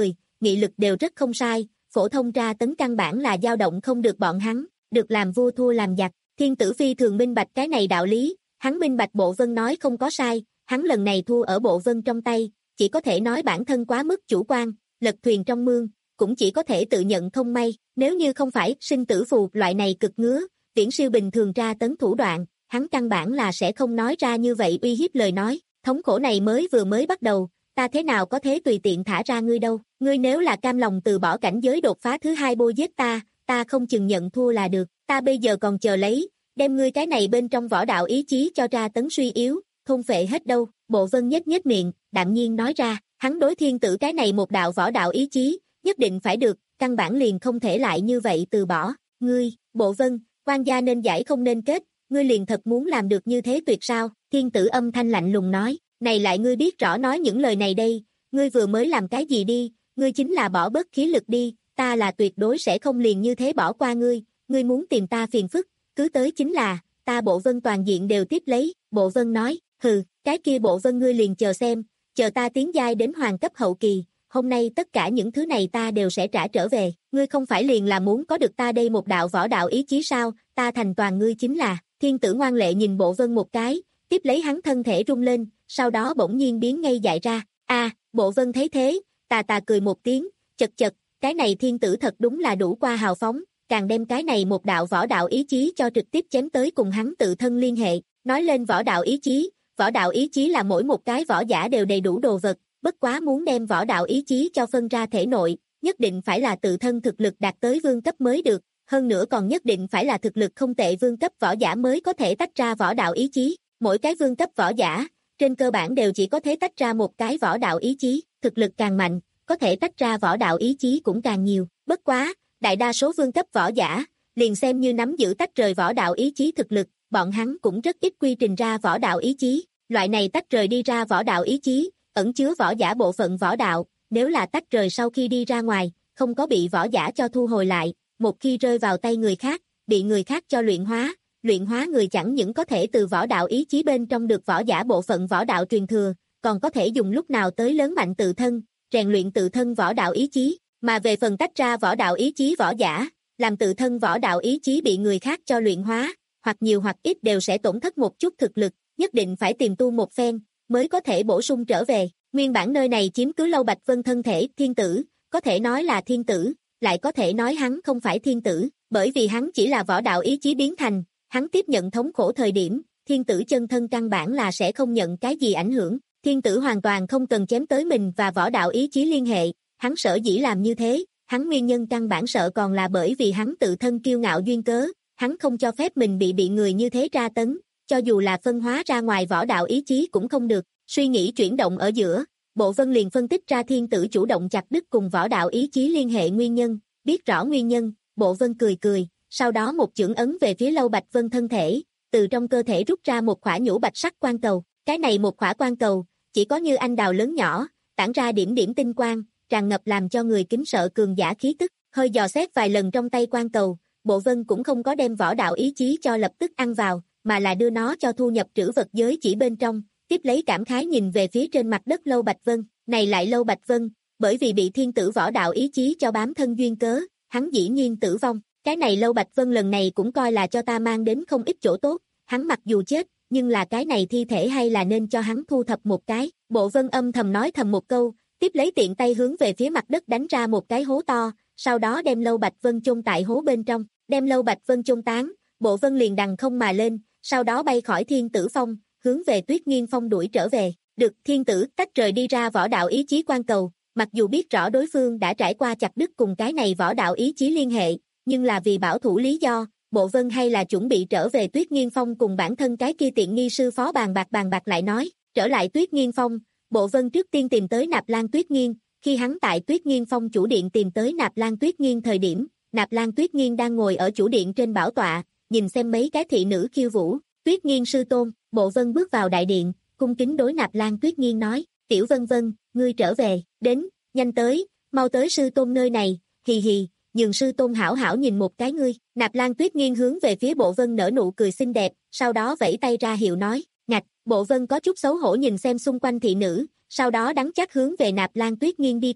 nghị lực đều rất không sai, phổ thông tra tấn căn bản là dao động không được bọn hắn, được làm vua thua làm giặc. Thiên tử phi thường minh bạch cái này đạo lý, hắn minh bạch Bộ Vân nói không có sai, hắn lần này thua ở Bộ Vân trong tay, chỉ có thể nói bản thân quá mức chủ quan, lật thuyền trong mương, cũng chỉ có thể tự nhận không may, nếu như không phải sinh tử phù loại này cực ngứa, viễn siêu bình thường tra tấn thủ đoạn, hắn căn bản là sẽ không nói ra như vậy uy hiếp lời nói, thống khổ này mới vừa mới bắt đầu, ta thế nào có thể tùy tiện thả ra ngươi đâu, ngươi nếu là cam lòng từ bỏ cảnh giới đột phá thứ hai bôi giết ta, ta không chừng nhận thua là được, ta bây giờ còn chờ lấy, đem ngươi cái này bên trong võ đạo ý chí cho tra tấn suy yếu, thôn phệ hết đâu. Bộ Vân nhếch nhếch miệng, đạm nhiên nói ra, hắn đối thiên tử cái này một đạo võ đạo ý chí, nhất định phải được, căn bản liền không thể lại như vậy từ bỏ. Ngươi, Bộ Vân, quan gia nên giải không nên kết, ngươi liền thật muốn làm được như thế tuyệt sao? Thiên tử âm thanh lạnh lùng nói, này lại ngươi biết rõ nói những lời này đây, ngươi vừa mới làm cái gì đi, ngươi chính là bỏ bớt khí lực đi, ta là tuyệt đối sẽ không liền như thế bỏ qua ngươi, ngươi muốn tìm ta phiền phức, cứ tới chính là, ta Bộ Vân toàn diện đều tiếp lấy. Bộ Vân nói, hừ, cái kia Bộ Vân ngươi liền chờ xem, chờ ta tiến giai đến hoàng cấp hậu kỳ, hôm nay tất cả những thứ này ta đều sẽ trả trở về, ngươi không phải liền là muốn có được ta đây một đạo võ đạo ý chí sao, ta thành toàn ngươi chính là. Thiên tử ngoan lệ nhìn Bộ Vân một cái, tiếp lấy hắn thân thể rung lên, sau đó bỗng nhiên biến ngây dại ra. A, Bộ Vân thấy thế, tà tà cười một tiếng, chật chật, cái này thiên tử thật đúng là đủ qua hào phóng, càng đem cái này một đạo võ đạo ý chí cho trực tiếp chém tới cùng hắn tự thân liên hệ. Nói lên võ đạo ý chí, võ đạo ý chí là mỗi một cái võ giả đều đầy đủ đồ vật, bất quá muốn đem võ đạo ý chí cho phân ra thể nội, nhất định phải là tự thân thực lực đạt tới vương cấp mới được, hơn nữa còn nhất định phải là thực lực không tệ vương cấp võ giả mới có thể tách ra võ đạo ý chí. Mỗi cái vương cấp võ giả, trên cơ bản đều chỉ có thể tách ra một cái võ đạo ý chí, thực lực càng mạnh, có thể tách ra võ đạo ý chí cũng càng nhiều. Bất quá, đại đa số vương cấp võ giả, liền xem như nắm giữ tách rời võ đạo ý chí thực lực, bọn hắn cũng rất ít quy trình ra võ đạo ý chí. Loại này tách rời đi ra võ đạo ý chí, ẩn chứa võ giả bộ phận võ đạo, nếu là tách rời sau khi đi ra ngoài, không có bị võ giả cho thu hồi lại, một khi rơi vào tay người khác, bị người khác cho luyện hóa, luyện hóa người chẳng những có thể từ võ đạo ý chí bên trong được võ giả bộ phận võ đạo truyền thừa, còn có thể dùng lúc nào tới lớn mạnh tự thân, rèn luyện tự thân võ đạo ý chí, mà về phần tách ra võ đạo ý chí võ giả, làm tự thân võ đạo ý chí bị người khác cho luyện hóa, hoặc nhiều hoặc ít đều sẽ tổn thất một chút thực lực, nhất định phải tìm tu một phen, mới có thể bổ sung trở về. Nguyên bản nơi này chiếm cứ Lâu Bạch Vân thân thể thiên tử, có thể nói là thiên tử, lại có thể nói hắn không phải thiên tử, bởi vì hắn chỉ là võ đạo ý chí biến thành, hắn tiếp nhận thống khổ thời điểm, thiên tử chân thân căn bản là sẽ không nhận cái gì ảnh hưởng, thiên tử hoàn toàn không cần chém tới mình và võ đạo ý chí liên hệ, hắn sở dĩ làm như thế, hắn nguyên nhân căn bản sợ còn là bởi vì hắn tự thân kiêu ngạo duyên cớ, hắn không cho phép mình bị bị người như thế tra tấn, cho dù là phân hóa ra ngoài võ đạo ý chí cũng không được. Suy nghĩ chuyển động ở giữa, Bộ Vân liền phân tích ra thiên tử chủ động chặt đứt cùng võ đạo ý chí liên hệ nguyên nhân, biết rõ nguyên nhân, Bộ Vân cười cười, sau đó một chưởng ấn về phía Lâu Bạch Vân thân thể, từ trong cơ thể rút ra một khỏa nhũ bạch sắc quan cầu, cái này một khỏa quan cầu, chỉ có như anh đào lớn nhỏ, tản ra điểm điểm tinh quang, tràn ngập làm cho người kính sợ cường giả khí tức, hơi dò xét vài lần trong tay quan cầu, Bộ Vân cũng không có đem võ đạo ý chí cho lập tức ăn vào, mà là đưa nó cho thu nhập trữ vật giới chỉ bên trong. Tiếp lấy cảm khái nhìn về phía trên mặt đất Lâu Bạch Vân, này lại Lâu Bạch Vân, bởi vì bị thiên tử võ đạo ý chí cho bám thân duyên cớ, hắn dĩ nhiên tử vong, cái này Lâu Bạch Vân lần này cũng coi là cho ta mang đến không ít chỗ tốt, hắn mặc dù chết, nhưng là cái này thi thể hay là nên cho hắn thu thập một cái. Bộ Vân âm thầm nói thầm một câu, tiếp lấy tiện tay hướng về phía mặt đất đánh ra một cái hố to, sau đó đem Lâu Bạch Vân chôn tại hố bên trong, đem Lâu Bạch Vân chôn tán, Bộ Vân liền đằng không mà lên, sau đó bay khỏi Thiên Tử Phong, hướng về Tuyết Nghiên Phong đuổi trở về. Được, thiên tử tách rời đi ra võ đạo ý chí quan cầu, mặc dù biết rõ đối phương đã trải qua chặt đứt cùng cái này võ đạo ý chí liên hệ, nhưng là vì bảo thủ lý do, Bộ Vân hay là chuẩn bị trở về Tuyết Nghiên Phong cùng bản thân cái kia tiện nghi sư phó bàn bạc bàn bạc lại nói. Trở lại Tuyết Nghiên Phong, Bộ Vân trước tiên tìm tới Nạp Lan Tuyết Nghiên, khi hắn tại Tuyết Nghiên Phong chủ điện tìm tới Nạp Lan Tuyết Nghiên thời điểm, Nạp Lan Tuyết Nghiên đang ngồi ở chủ điện trên bảo tọa, nhìn xem mấy cái thị nữ khiêu vũ. Tuyết Nghiên sư tôn. Bộ Vân bước vào đại điện, cung kính đối Nạp Lan Tuyết Nghiên nói, Tiểu Vân Vân, ngươi trở về, đến, nhanh tới, mau tới sư tôn nơi này, hì hì, nhường sư tôn hảo hảo nhìn một cái ngươi. Nạp Lan Tuyết Nghiên hướng về phía Bộ Vân nở nụ cười xinh đẹp, sau đó vẫy tay ra hiệu nói, ngạch. Bộ Vân có chút xấu hổ nhìn xem xung quanh thị nữ, sau đó đắng chắc hướng về Nạp Lan Tuyết Nghiên đi qua,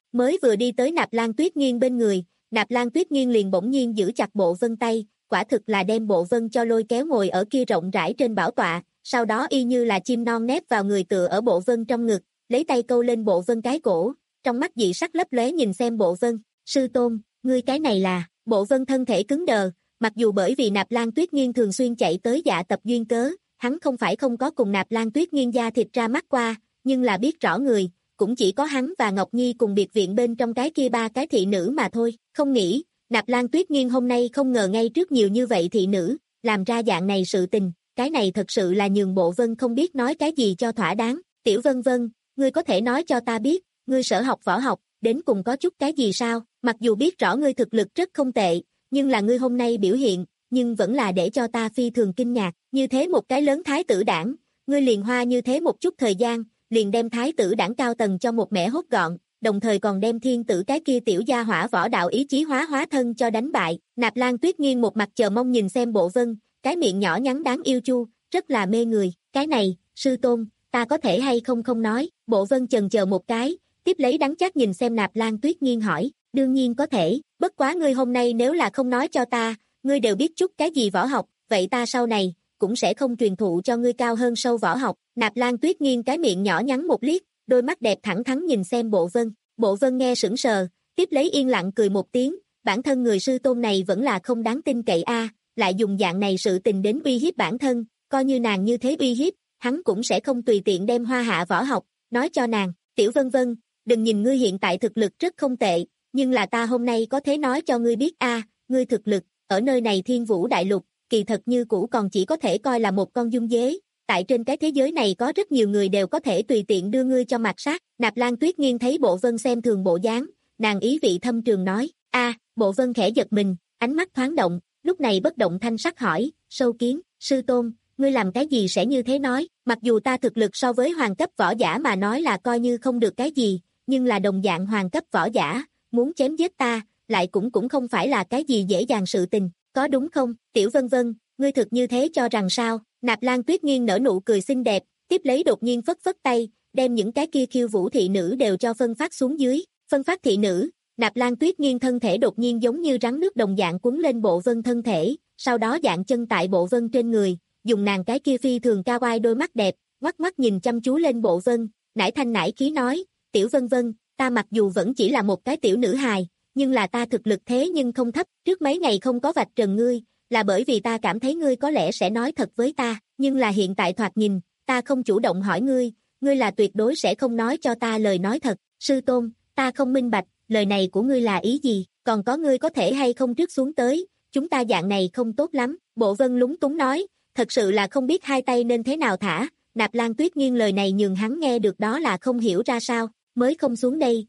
mới vừa đi tới Nạp Lan Tuyết Nghiên bên người, Nạp Lan Tuyết Nghiên liền bỗng nhiên giữ chặt Bộ Vân tay, quả thực là đem Bộ Vân cho lôi kéo ngồi ở kia rộng rãi trên bảo tọa, sau đó y như là chim non nép vào người tựa ở Bộ Vân trong ngực, lấy tay câu lên Bộ Vân cái cổ, trong mắt dị sắc lấp lóe nhìn xem Bộ Vân, sư tôn, ngươi cái này là, Bộ Vân thân thể cứng đờ, mặc dù bởi vì Nạp Lan Tuyết Nghiên thường xuyên chạy tới dạ tập duyên cớ, hắn không phải không có cùng Nạp Lan Tuyết Nghiên da thịt ra mắt qua, nhưng là biết rõ người, cũng chỉ có hắn và Ngọc Nhi cùng biệt viện bên trong cái kia ba cái thị nữ mà thôi, không nghĩ, Nạp Lan Tuyết Nghiên hôm nay không ngờ ngay trước nhiều như vậy thị nữ, làm ra dạng này sự tình, cái này thật sự là nhường Bộ Vân không biết nói cái gì cho thỏa đáng, Tiểu Vân Vân, ngươi có thể nói cho ta biết, ngươi sở học võ học, đến cùng có chút cái gì sao, mặc dù biết rõ ngươi thực lực rất không tệ, nhưng là ngươi hôm nay biểu hiện, nhưng vẫn là để cho ta phi thường kinh ngạc, như thế một cái lớn thái tử đảng, ngươi liền hoa như thế một chút thời gian, liền đem thái tử đảng cao tầng cho một mẻ hốt gọn, đồng thời còn đem thiên tử cái kia tiểu gia hỏa võ đạo ý chí hóa hóa thân cho đánh bại, Nạp Lan Tuyết Nghiên một mặt chờ mong nhìn xem Bộ Vân, cái miệng nhỏ nhắn đáng yêu chu, rất là mê người, cái này, sư tôn, ta có thể hay không không nói, Bộ Vân chần chờ một cái, tiếp lấy đắng chát nhìn xem Nạp Lan Tuyết Nghiên hỏi, đương nhiên có thể, bất quá ngươi hôm nay nếu là không nói cho ta, ngươi đều biết chút cái gì võ học, vậy ta sau này, cũng sẽ không truyền thụ cho ngươi cao hơn sâu võ học, Nạp Lan Tuyết Nghiên cái miệng nhỏ nhắn một liếc, đôi mắt đẹp thẳng thắn nhìn xem Bộ Vân, Bộ Vân nghe sững sờ, tiếp lấy yên lặng cười một tiếng, bản thân người sư tôn này vẫn là không đáng tin cậy a, lại dùng dạng này sự tình đến uy hiếp bản thân, coi như nàng như thế uy hiếp, hắn cũng sẽ không tùy tiện đem hoa hạ võ học, nói cho nàng, Tiểu Vân Vân, đừng nhìn ngươi hiện tại thực lực rất không tệ, nhưng là ta hôm nay có thể nói cho ngươi biết a, ngươi thực lực, ở nơi này Thiên Vũ Đại Lục, kỳ thật như cũ còn chỉ có thể coi là một con dung dế, tại trên cái thế giới này có rất nhiều người đều có thể tùy tiện đưa ngươi cho mặt sát, Nạp Lan Tuyết Nghiên thấy Bộ Vân xem thường bộ dáng, nàng ý vị thâm trường nói, a, Bộ Vân khẽ giật mình, ánh mắt thoáng động, lúc này bất động thanh sắc hỏi, sâu kiến, sư tôn, ngươi làm cái gì sẽ như thế nói, mặc dù ta thực lực so với hoàng cấp võ giả mà nói là coi như không được cái gì, nhưng là đồng dạng hoàng cấp võ giả, muốn chém giết ta, lại cũng cũng không phải là cái gì dễ dàng sự tình, có đúng không, Tiểu Vân Vân, ngươi thực như thế cho rằng sao, Nạp Lan Tuyết Nghiên nở nụ cười xinh đẹp, tiếp lấy đột nhiên phất phất tay, đem những cái kia khiêu vũ thị nữ đều cho phân phát xuống dưới, phân phát thị nữ, Nạp Lan Tuyết Nghiên thân thể đột nhiên giống như rắn nước đồng dạng cuốn lên Bộ Vân thân thể, sau đó dạng chân tại Bộ Vân trên người, dùng nàng cái kia phi thường cao oai đôi mắt đẹp, ngoắc mắt nhìn chăm chú lên Bộ Vân, nải thanh nải khí nói, Tiểu Vân Vân, ta mặc dù vẫn chỉ là một cái tiểu nữ hài, nhưng là ta thực lực thế nhưng không thấp, trước mấy ngày không có vạch trần ngươi, là bởi vì ta cảm thấy ngươi có lẽ sẽ nói thật với ta, nhưng là hiện tại thoạt nhìn, ta không chủ động hỏi ngươi, ngươi là tuyệt đối sẽ không nói cho ta lời nói thật, sư tôn, ta không minh bạch, lời này của ngươi là ý gì, còn có ngươi có thể hay không trước xuống tới, chúng ta dạng này không tốt lắm, Bộ Vân lúng túng nói, thật sự là không biết hai tay nên thế nào thả, Nạp Lan Tuyết Nghiên lời này nhường hắn nghe được đó là không hiểu ra sao, mới không xuống đây.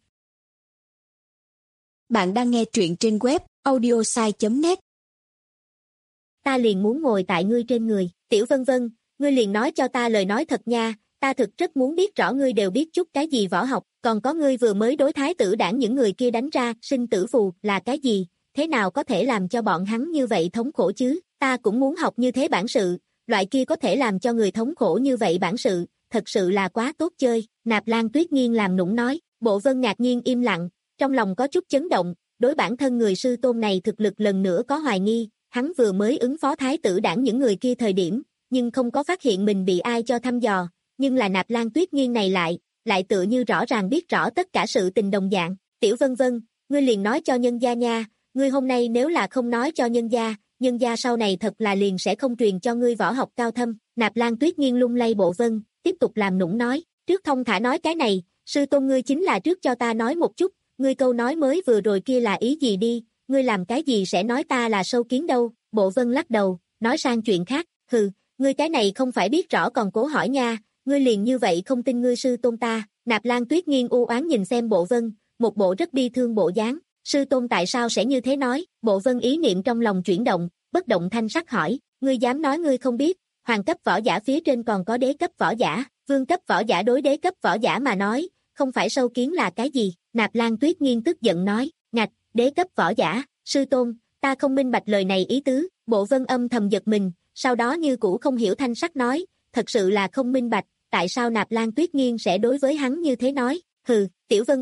Bạn đang nghe truyện trên web audiosai chấm net. Ta liền muốn ngồi tại ngươi trên người, Tiểu Vân Vân, ngươi liền nói cho ta lời nói thật nha, ta thực rất muốn biết rõ ngươi đều biết chút cái gì võ học, còn có ngươi vừa mới đối thái tử đảng những người kia đánh ra, sinh tử phù là cái gì, thế nào có thể làm cho bọn hắn như vậy thống khổ chứ, ta cũng muốn học như thế bản sự, loại kia có thể làm cho người thống khổ như vậy bản sự, thật sự là quá tốt chơi, Nạp Lan Tuyết Nghiên làm nũng nói, Bộ Vân ngạc nhiên im lặng, trong lòng có chút chấn động, đối bản thân người sư tôn này thực lực lần nữa có hoài nghi, hắn vừa mới ứng phó thái tử đảng những người kia thời điểm, nhưng không có phát hiện mình bị ai cho thăm dò, nhưng là Nạp Lan Tuyết Nghiên này lại, lại tựa như rõ ràng biết rõ tất cả sự tình đồng dạng, Tiểu Vân Vân, ngươi liền nói cho nhân gia nha, ngươi hôm nay nếu là không nói cho nhân gia, nhân gia sau này thật là liền sẽ không truyền cho ngươi võ học cao thâm, Nạp Lan Tuyết Nghiên lung lay Bộ Vân, tiếp tục làm nũng nói, trước thông thả nói cái này, sư tôn ngươi chính là trước cho ta nói một chút, ngươi câu nói mới vừa rồi kia là ý gì đi, ngươi làm cái gì sẽ nói ta là sâu kiến đâu, Bộ Vân lắc đầu, nói sang chuyện khác, hừ, ngươi cái này không phải biết rõ còn cố hỏi nha, ngươi liền như vậy không tin ngươi sư tôn ta, Nạp Lan Tuyết Nghiên u oán nhìn xem Bộ Vân, một bộ rất bi thương bộ dáng, sư tôn tại sao sẽ như thế nói, Bộ Vân ý niệm trong lòng chuyển động, bất động thanh sắc hỏi, ngươi dám nói ngươi không biết, hoàng cấp võ giả phía trên còn có đế cấp võ giả, vương cấp võ giả đối đế cấp võ giả mà nói, không phải sâu kiến là cái gì, Nạp Lan Tuyết Nghiên tức giận nói, ngạch, đế cấp võ giả, sư tôn, ta không minh bạch lời này ý tứ, Bộ Vân âm thầm giật mình, sau đó như cũ không hiểu thanh sắc nói, thật sự là không minh bạch, tại sao Nạp Lan Tuyết Nghiên sẽ đối với hắn như thế nói, hừ, Tiểu Vân Vân,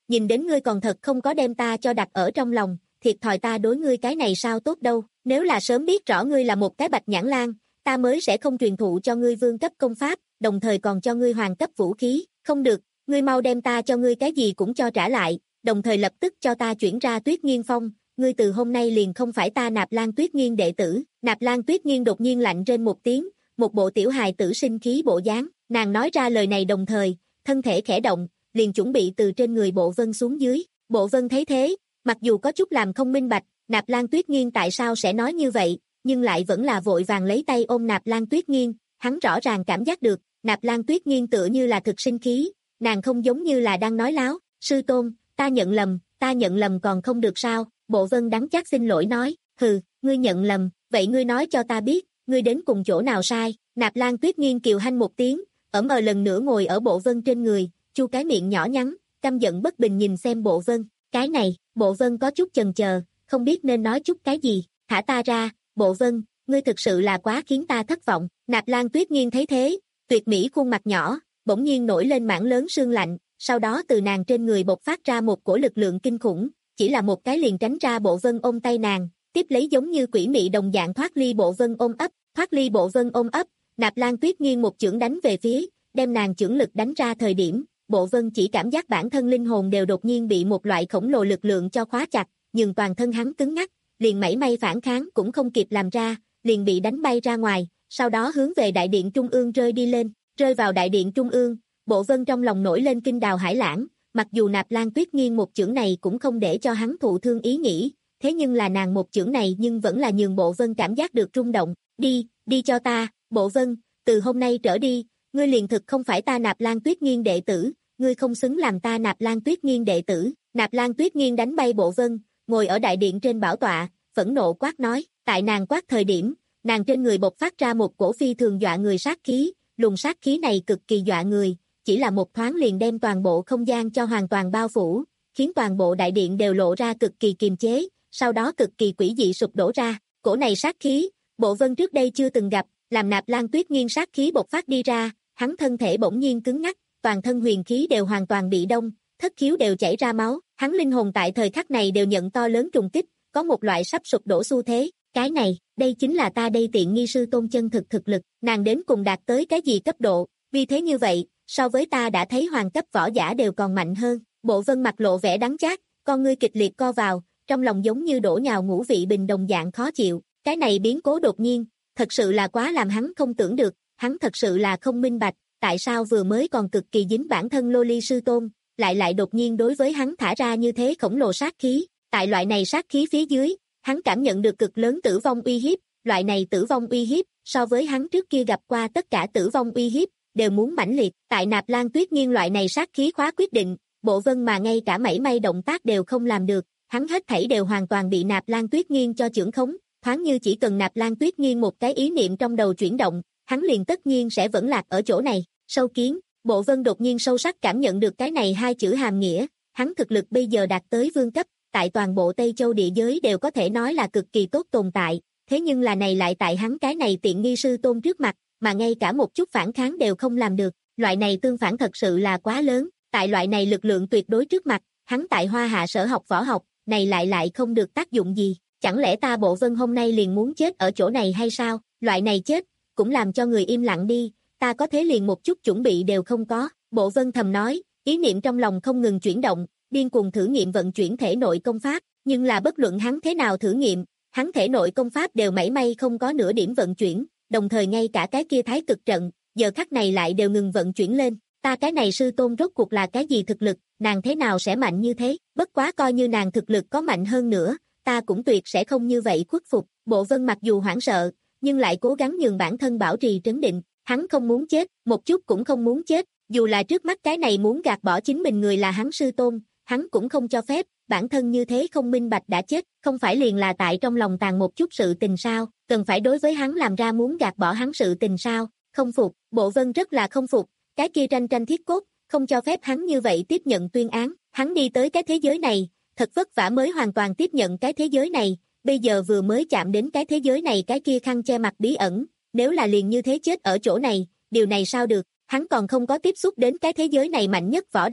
nhìn đến ngươi còn thật không có đem ta cho đặt ở trong lòng, thiệt thòi ta đối ngươi cái này sao tốt đâu, nếu là sớm biết rõ ngươi là một cái bạch nhãn lang, ta mới sẽ không truyền thụ cho ngươi vương cấp công pháp, đồng thời còn cho ngươi hoàng cấp vũ khí, không được, ngươi mau đem ta cho ngươi cái gì cũng cho trả lại, đồng thời lập tức cho ta chuyển ra Tuyết Nghiên Phong, ngươi từ hôm nay liền không phải ta Nạp Lan Tuyết Nghiên đệ tử. Nạp Lan Tuyết Nghiên đột nhiên lạnh rên một tiếng, một bộ tiểu hài tử sinh khí bộ dáng, nàng nói ra lời này đồng thời, thân thể khẽ động, liền chuẩn bị từ trên người Bộ Vân xuống dưới. Bộ Vân thấy thế, mặc dù có chút làm không minh bạch, Nạp Lan Tuyết Nghiên tại sao sẽ nói như vậy, nhưng lại vẫn là vội vàng lấy tay ôm Nạp Lan Tuyết Nghiên, hắn rõ ràng cảm giác được, Nạp Lan Tuyết Nghiên tựa như là thực sinh khí, nàng không giống như là đang nói láo, sư tôn, ta nhận lầm, ta nhận lầm còn không được sao, Bộ Vân đắng chát xin lỗi nói, hừ, ngươi nhận lầm, vậy ngươi nói cho ta biết, ngươi đến cùng chỗ nào sai, Nạp Lan Tuyết Nghiên kiều hanh một tiếng, ẩm ờ lần nữa ngồi ở Bộ Vân trên người, chu cái miệng nhỏ nhắn, căm giận bất bình nhìn xem Bộ Vân, cái này, Bộ Vân có chút chần chờ, không biết nên nói chút cái gì, thả ta ra, Bộ Vân, ngươi thực sự là quá khiến ta thất vọng, Nạp Lan Tuyết Nghiên thấy thế, tuyệt mỹ khuôn mặt nhỏ, bỗng nhiên nổi lên mảng lớn sương lạnh, sau đó từ nàng trên người bộc phát ra một cổ lực lượng kinh khủng, chỉ là một cái liền tránh ra Bộ Vân ôm tay nàng, tiếp lấy giống như quỷ mị đồng dạng thoát ly Bộ Vân ôm ấp, thoát ly Bộ Vân ôm ấp, Nạp Lan Tuyết Nghiên một chưởng đánh về phía, đem nàng chưởng lực đánh ra thời điểm, Bộ Vân chỉ cảm giác bản thân linh hồn đều đột nhiên bị một loại khổng lồ lực lượng cho khóa chặt, nhưng toàn thân hắn cứng ngắc, liền mảy may phản kháng cũng không kịp làm ra, liền bị đánh bay ra ngoài, sau đó hướng về đại điện trung ương rơi đi lên, rơi vào đại điện trung ương, Bộ Vân trong lòng nổi lên kinh đào hải lãng, mặc dù Nạp Lan Tuyết Nghiên một chưởng này cũng không để cho hắn thụ thương ý nghĩ, thế nhưng là nàng một chưởng này nhưng vẫn là nhường Bộ Vân cảm giác được rung động, đi, đi cho ta, Bộ Vân, từ hôm nay trở đi, ngươi liền thực không phải ta Nạp Lan Tuyết Nghiên đệ tử, ngươi không xứng làm ta Nạp Lan Tuyết Nghiên đệ tử, Nạp Lan Tuyết Nghiên đánh bay Bộ Vân, ngồi ở đại điện trên bảo tọa, phẫn nộ quát nói, tại nàng quát thời điểm, nàng trên người bộc phát ra một cổ phi thường dọa người sát khí, luồng sát khí này cực kỳ dọa người, chỉ là một thoáng liền đem toàn bộ không gian cho hoàn toàn bao phủ, khiến toàn bộ đại điện đều lộ ra cực kỳ kiềm chế, sau đó cực kỳ quỷ dị sụp đổ ra, cổ này sát khí, Bộ Vân trước đây chưa từng gặp, làm Nạp Lan Tuyết Nghiên sát khí bộc phát đi ra, hắn thân thể bỗng nhiên cứng ngắc, toàn thân huyền khí đều hoàn toàn bị đông, thất khiếu đều chảy ra máu, hắn linh hồn tại thời khắc này đều nhận to lớn trùng kích, có một loại sắp sụp đổ xu thế, cái này, đây chính là ta đây tiện nghi sư tôn chân thực thực lực, nàng đến cùng đạt tới cái gì cấp độ, vì thế như vậy, so với ta đã thấy hoàng cấp võ giả đều còn mạnh hơn, Bộ Vân mặt lộ vẻ đắng chát, con ngươi kịch liệt co vào, trong lòng giống như đổ nhào ngũ vị bình đồng dạng khó chịu, cái này biến cố đột nhiên, thật sự là quá làm hắn không tưởng được, hắn thật sự là không minh bạch, tại sao vừa mới còn cực kỳ dính bản thân lô ly sư tôn, lại lại đột nhiên đối với hắn thả ra như thế khổng lồ sát khí, tại loại này sát khí phía dưới, hắn cảm nhận được cực lớn tử vong uy hiếp, loại này tử vong uy hiếp, so với hắn trước kia gặp qua tất cả tử vong uy hiếp, đều muốn mãnh liệt, tại Nạp Lan Tuyết Nghiên loại này sát khí khóa quyết định, Bộ Vân mà ngay cả mảy may động tác đều không làm được, hắn hết thảy đều hoàn toàn bị Nạp Lan Tuyết Nghiên cho chưởng khống, thoáng như chỉ cần Nạp Lan Tuyết Nghiên một cái ý niệm trong đầu chuyển động, hắn liền tất nhiên sẽ vẫn lạc ở chỗ này, sâu kiến, Bộ Vân đột nhiên sâu sắc cảm nhận được cái này hai chữ hàm nghĩa, hắn thực lực bây giờ đạt tới vương cấp, tại toàn bộ Tây Châu địa giới đều có thể nói là cực kỳ tốt tồn tại, thế nhưng là này lại tại hắn cái này tiện nghi sư tôn trước mặt, mà ngay cả một chút phản kháng đều không làm được, loại này tương phản thật sự là quá lớn, tại loại này lực lượng tuyệt đối trước mặt, hắn tại Hoa Hạ sở học võ học, này lại lại không được tác dụng gì, chẳng lẽ ta Bộ Vân hôm nay liền muốn chết ở chỗ này hay sao, loại này chết, cũng làm cho người im lặng đi, ta có thế liền một chút chuẩn bị đều không có, Bộ Vân thầm nói, ý niệm trong lòng không ngừng chuyển động, điên cuồng thử nghiệm vận chuyển thể nội công pháp, nhưng là bất luận hắn thế nào thử nghiệm, hắn thể nội công pháp đều mảy may không có nửa điểm vận chuyển, đồng thời ngay cả cái kia thái cực trận, giờ khắc này lại đều ngừng vận chuyển lên, ta cái này sư tôn rốt cuộc là cái gì thực lực, nàng thế nào sẽ mạnh như thế, bất quá coi như nàng thực lực có mạnh hơn nữa, ta cũng tuyệt sẽ không như vậy khuất phục, Bộ Vân mặc dù hoảng sợ, nhưng lại cố gắng nhường bản thân bảo trì trấn định, hắn không muốn chết, một chút cũng không muốn chết, dù là trước mắt cái này muốn gạt bỏ chính mình người là hắn sư tôn, hắn cũng không cho phép, bản thân như thế không minh bạch đã chết, không phải liền là tại trong lòng tàng một chút sự tình sao, cần phải đối với hắn làm ra muốn gạt bỏ hắn sự tình sao, không phục, Bộ Vân rất là không phục, cái kia tranh tranh thiết cốt, không cho phép hắn như vậy tiếp nhận tuyên án, hắn đi tới cái thế giới này, thật vất vả mới hoàn toàn tiếp nhận cái thế giới này, bây giờ vừa mới chạm đến cái thế giới này cái kia khăn che mặt bí ẩn, nếu là liền như thế chết ở chỗ này, điều này sao được, hắn còn không có tiếp xúc đến cái thế giới này mạnh nhất võ đạo,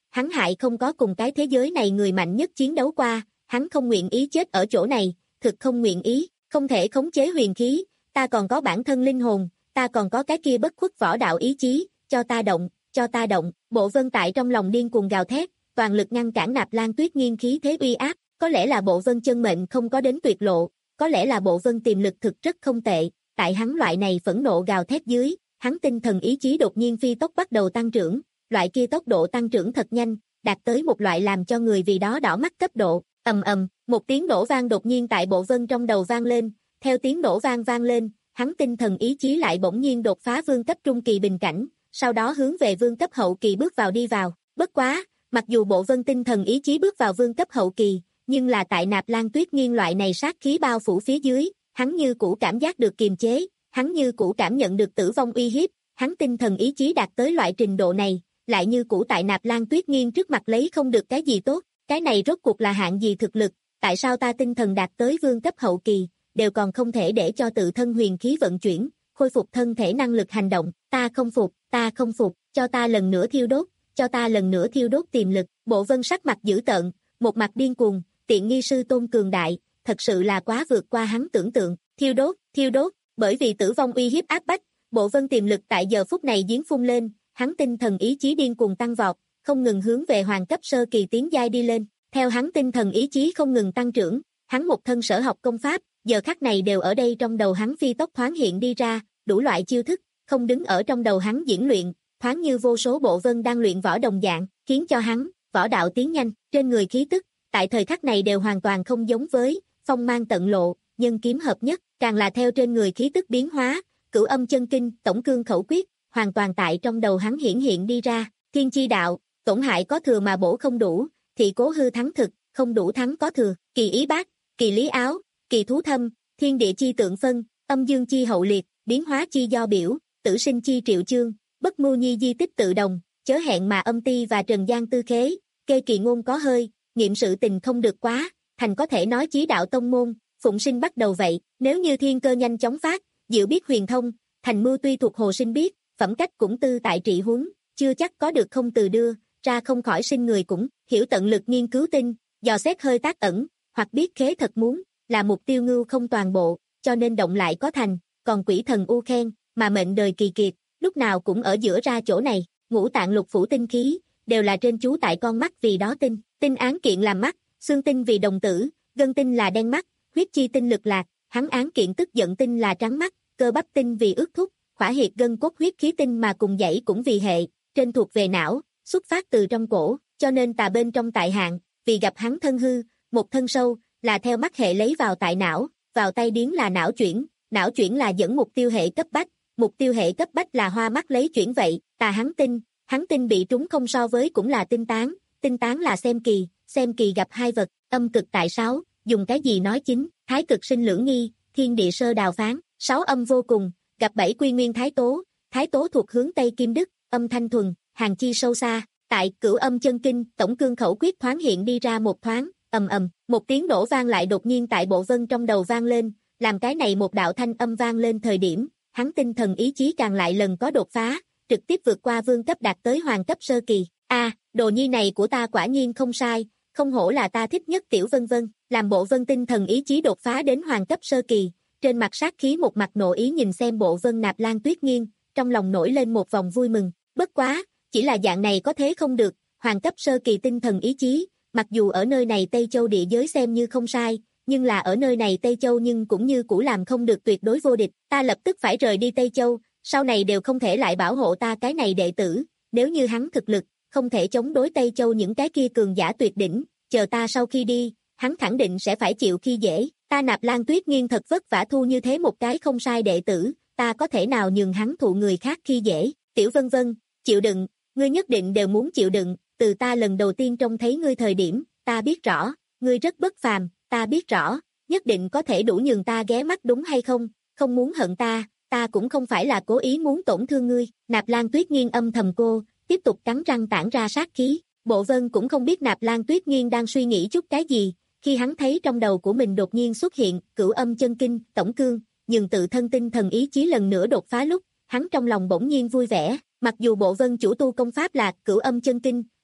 hắn hại không có cùng cái thế giới này người mạnh nhất chiến đấu qua, hắn không nguyện ý chết ở chỗ này, thực không nguyện ý, không thể khống chế huyền khí, ta còn có bản thân linh hồn, ta còn có cái kia bất khuất võ đạo ý chí, cho ta động, cho ta động, Bộ Vân tại trong lòng điên cuồng gào thét, toàn lực ngăn cản Nạp Lan Tuyết Nghiên khí thế uy áp, có lẽ là Bộ Vân chân mệnh không có đến tuyệt lộ, có lẽ là Bộ Vân tiềm lực thực rất không tệ, tại hắn loại này phẫn nộ gào thét dưới, hắn tinh thần ý chí đột nhiên phi tốc bắt đầu tăng trưởng, loại kia tốc độ tăng trưởng thật nhanh, đạt tới một loại làm cho người vì đó đỏ mắt cấp độ, ầm ầm, một tiếng nổ vang đột nhiên tại Bộ Vân trong đầu vang lên, theo tiếng nổ vang vang lên, hắn tinh thần ý chí lại bỗng nhiên đột phá vương cấp trung kỳ bình cảnh, sau đó hướng về vương cấp hậu kỳ bước vào đi vào, bất quá, mặc dù Bộ Vân tinh thần ý chí bước vào vương cấp hậu kỳ, nhưng là tại Nạp Lan Tuyết Nghiên loại này sát khí bao phủ phía dưới, hắn như cũ cảm giác được kiềm chế, hắn như cũ cảm nhận được tử vong uy hiếp, hắn tinh thần ý chí đạt tới loại trình độ này, lại như cũ tại Nạp Lan Tuyết Nghiên trước mặt lấy không được cái gì tốt, cái này rốt cuộc là hạng gì thực lực, tại sao ta tinh thần đạt tới vương cấp hậu kỳ, đều còn không thể để cho tự thân huyền khí vận chuyển, khôi phục thân thể năng lực hành động, ta không phục, ta không phục, cho ta lần nữa thiêu đốt, cho ta lần nữa thiêu đốt tiềm lực, Bộ Vân sắc mặt dữ tợn, một mặt điên cuồng, tiện nghi sư tôn cường đại, thật sự là quá vượt qua hắn tưởng tượng, thiêu đốt, thiêu đốt, bởi vì tử vong uy hiếp áp bách, Bộ Vân tiềm lực tại giờ phút này giếng phun lên, hắn tinh thần ý chí điên cuồng tăng vọt, không ngừng hướng về hoàng cấp sơ kỳ tiến giai đi lên, theo hắn tinh thần ý chí không ngừng tăng trưởng, hắn một thân sở học công pháp, giờ khắc này đều ở đây trong đầu hắn phi tốc thoáng hiện đi ra, đủ loại chiêu thức, không đứng ở trong đầu hắn diễn luyện, thoáng như vô số Bộ Vân đang luyện võ đồng dạng, khiến cho hắn, võ đạo tiến nhanh, trên người khí tức, tại thời khắc này đều hoàn toàn không giống với, phong mang tận lộ, nhân kiếm hợp nhất, càng là theo trên người khí tức biến hóa, cửu âm chân kinh, tổng cương khẩu quyết, hoàn toàn tại trong đầu hắn hiển hiện đi ra, thiên chi đạo, tổn hại có thừa mà bổ không đủ, thì cố hư thắng thực, không đủ thắng có thừa, kỳ ý bát, kỳ lý áo, kỳ thú thâm, thiên địa chi tượng phân, âm dương chi hậu liệt, biến hóa chi do biểu, tử sinh chi triệu chương, bất mưu nhi di tích tự đồng, chớ hẹn mà âm ti và trần gian tư khế, kê kỳ ngôn có hơi, nghiệm sự tình không được quá, thành có thể nói chí đạo tông môn, phụng sinh bắt đầu vậy, nếu như thiên cơ nhanh chóng phát, diệu biết huyền thông, thành mưu tuy thuộc hồ sinh biết, phẩm cách cũng tư tại trị huống, chưa chắc có được không từ đưa, ra không khỏi sinh người cũng, hiểu tận lực nghiên cứu tinh, dò xét hơi tác ẩn, hoặc biết khế thật muốn, là mục tiêu ngưu không toàn bộ, cho nên động lại có thành, còn quỷ thần u khen, mà mệnh đời kỳ kiệt, lúc nào cũng ở giữa ra chỗ này, ngũ tạng lục phủ tinh khí, đều là trên chú tại con mắt vì đó tinh, tinh án kiện làm mắt, xương tinh vì đồng tử, gân tinh là đen mắt, huyết chi tinh lực lạc, hắn án kiện tức giận tinh là trắng mắt, cơ bắp tinh vì ước thúc, khỏa hiệt gân cốt huyết khí tinh mà cùng dãy cũng vì hệ, trên thuộc về não, xuất phát từ trong cổ, cho nên tà bên trong tại hạng, vì gặp hắn thân hư, một thân sâu, là theo mắt hệ lấy vào tại não, vào tay điến là não chuyển, não chuyển là dẫn mục tiêu hệ cấp bách, mục tiêu hệ cấp bách là hoa mắt lấy chuyển vậy, tà hắn tinh, hắn tinh bị trúng không so với cũng là tinh tán, tinh tán là xem kỳ, xem kỳ gặp hai vật, âm cực tại sáu, dùng cái gì nói chính, thái cực sinh lưỡng nghi, thiên địa sơ đào phán, sáu âm vô cùng, gặp bảy quy nguyên thái tố, thái tố thuộc hướng Tây Kim Đức, âm thanh thuần, hàng chi sâu xa, tại cửu âm chân kinh, tổng cương khẩu quyết thoáng hiện đi ra một thoáng, ầm ầm, một tiếng nổ vang lại đột nhiên tại Bộ Vân trong đầu vang lên, làm cái này một đạo thanh âm vang lên thời điểm, hắn tinh thần ý chí càng lại lần có đột phá, trực tiếp vượt qua vương cấp đạt tới hoàng cấp sơ kỳ. A, à, đồ nhi này của ta quả nhiên không sai, không hổ là ta thích nhất tiểu vân vân, làm Bộ Vân tinh thần ý chí đột phá đến hoàng cấp sơ kỳ, trên mặt sát khí một mặt nộ ý nhìn xem Bộ Vân Nạp Lan Tuyết Nghiên, trong lòng nổi lên một vòng vui mừng, bất quá, chỉ là dạng này có thế không được, hoàng cấp sơ kỳ tinh thần ý chí, mặc dù ở nơi này Tây Châu địa giới xem như không sai, nhưng là ở nơi này Tây Châu nhưng cũng như cũ làm không được tuyệt đối vô địch, ta lập tức phải rời đi Tây Châu, sau này đều không thể lại bảo hộ ta cái này đệ tử, nếu như hắn thực lực, không thể chống đối Tây Châu những cái kia cường giả tuyệt đỉnh, chờ ta sau khi đi, hắn khẳng định sẽ phải chịu khi dễ, ta Nạp Lan Tuyết Nghiên thật vất vả thu như thế một cái không sai đệ tử, ta có thể nào nhường hắn thụ người khác khi dễ, tiểu vân vân, chịu đựng, ngươi nhất định đều muốn chịu đựng, từ ta lần đầu tiên trông thấy ngươi thời điểm, ta biết rõ, ngươi rất bất phàm, ta biết rõ, nhất định có thể đủ nhường ta ghé mắt đúng hay không, không muốn hận ta, ta cũng không phải là cố ý muốn tổn thương ngươi, Nạp Lan Tuyết Nghiên âm thầm cô, tiếp tục cắn răng tản ra sát khí, Bộ Vân cũng không biết Nạp Lan Tuyết Nghiên đang suy nghĩ chút cái gì, khi hắn thấy trong đầu của mình đột nhiên xuất hiện cửu âm chân kinh, tổng cương, nhưng tự thân tinh thần ý chí lần nữa đột phá lúc, hắn trong lòng bỗng nhiên vui vẻ, mặc dù Bộ Vân chủ tu công pháp là cửu âm chân kinh,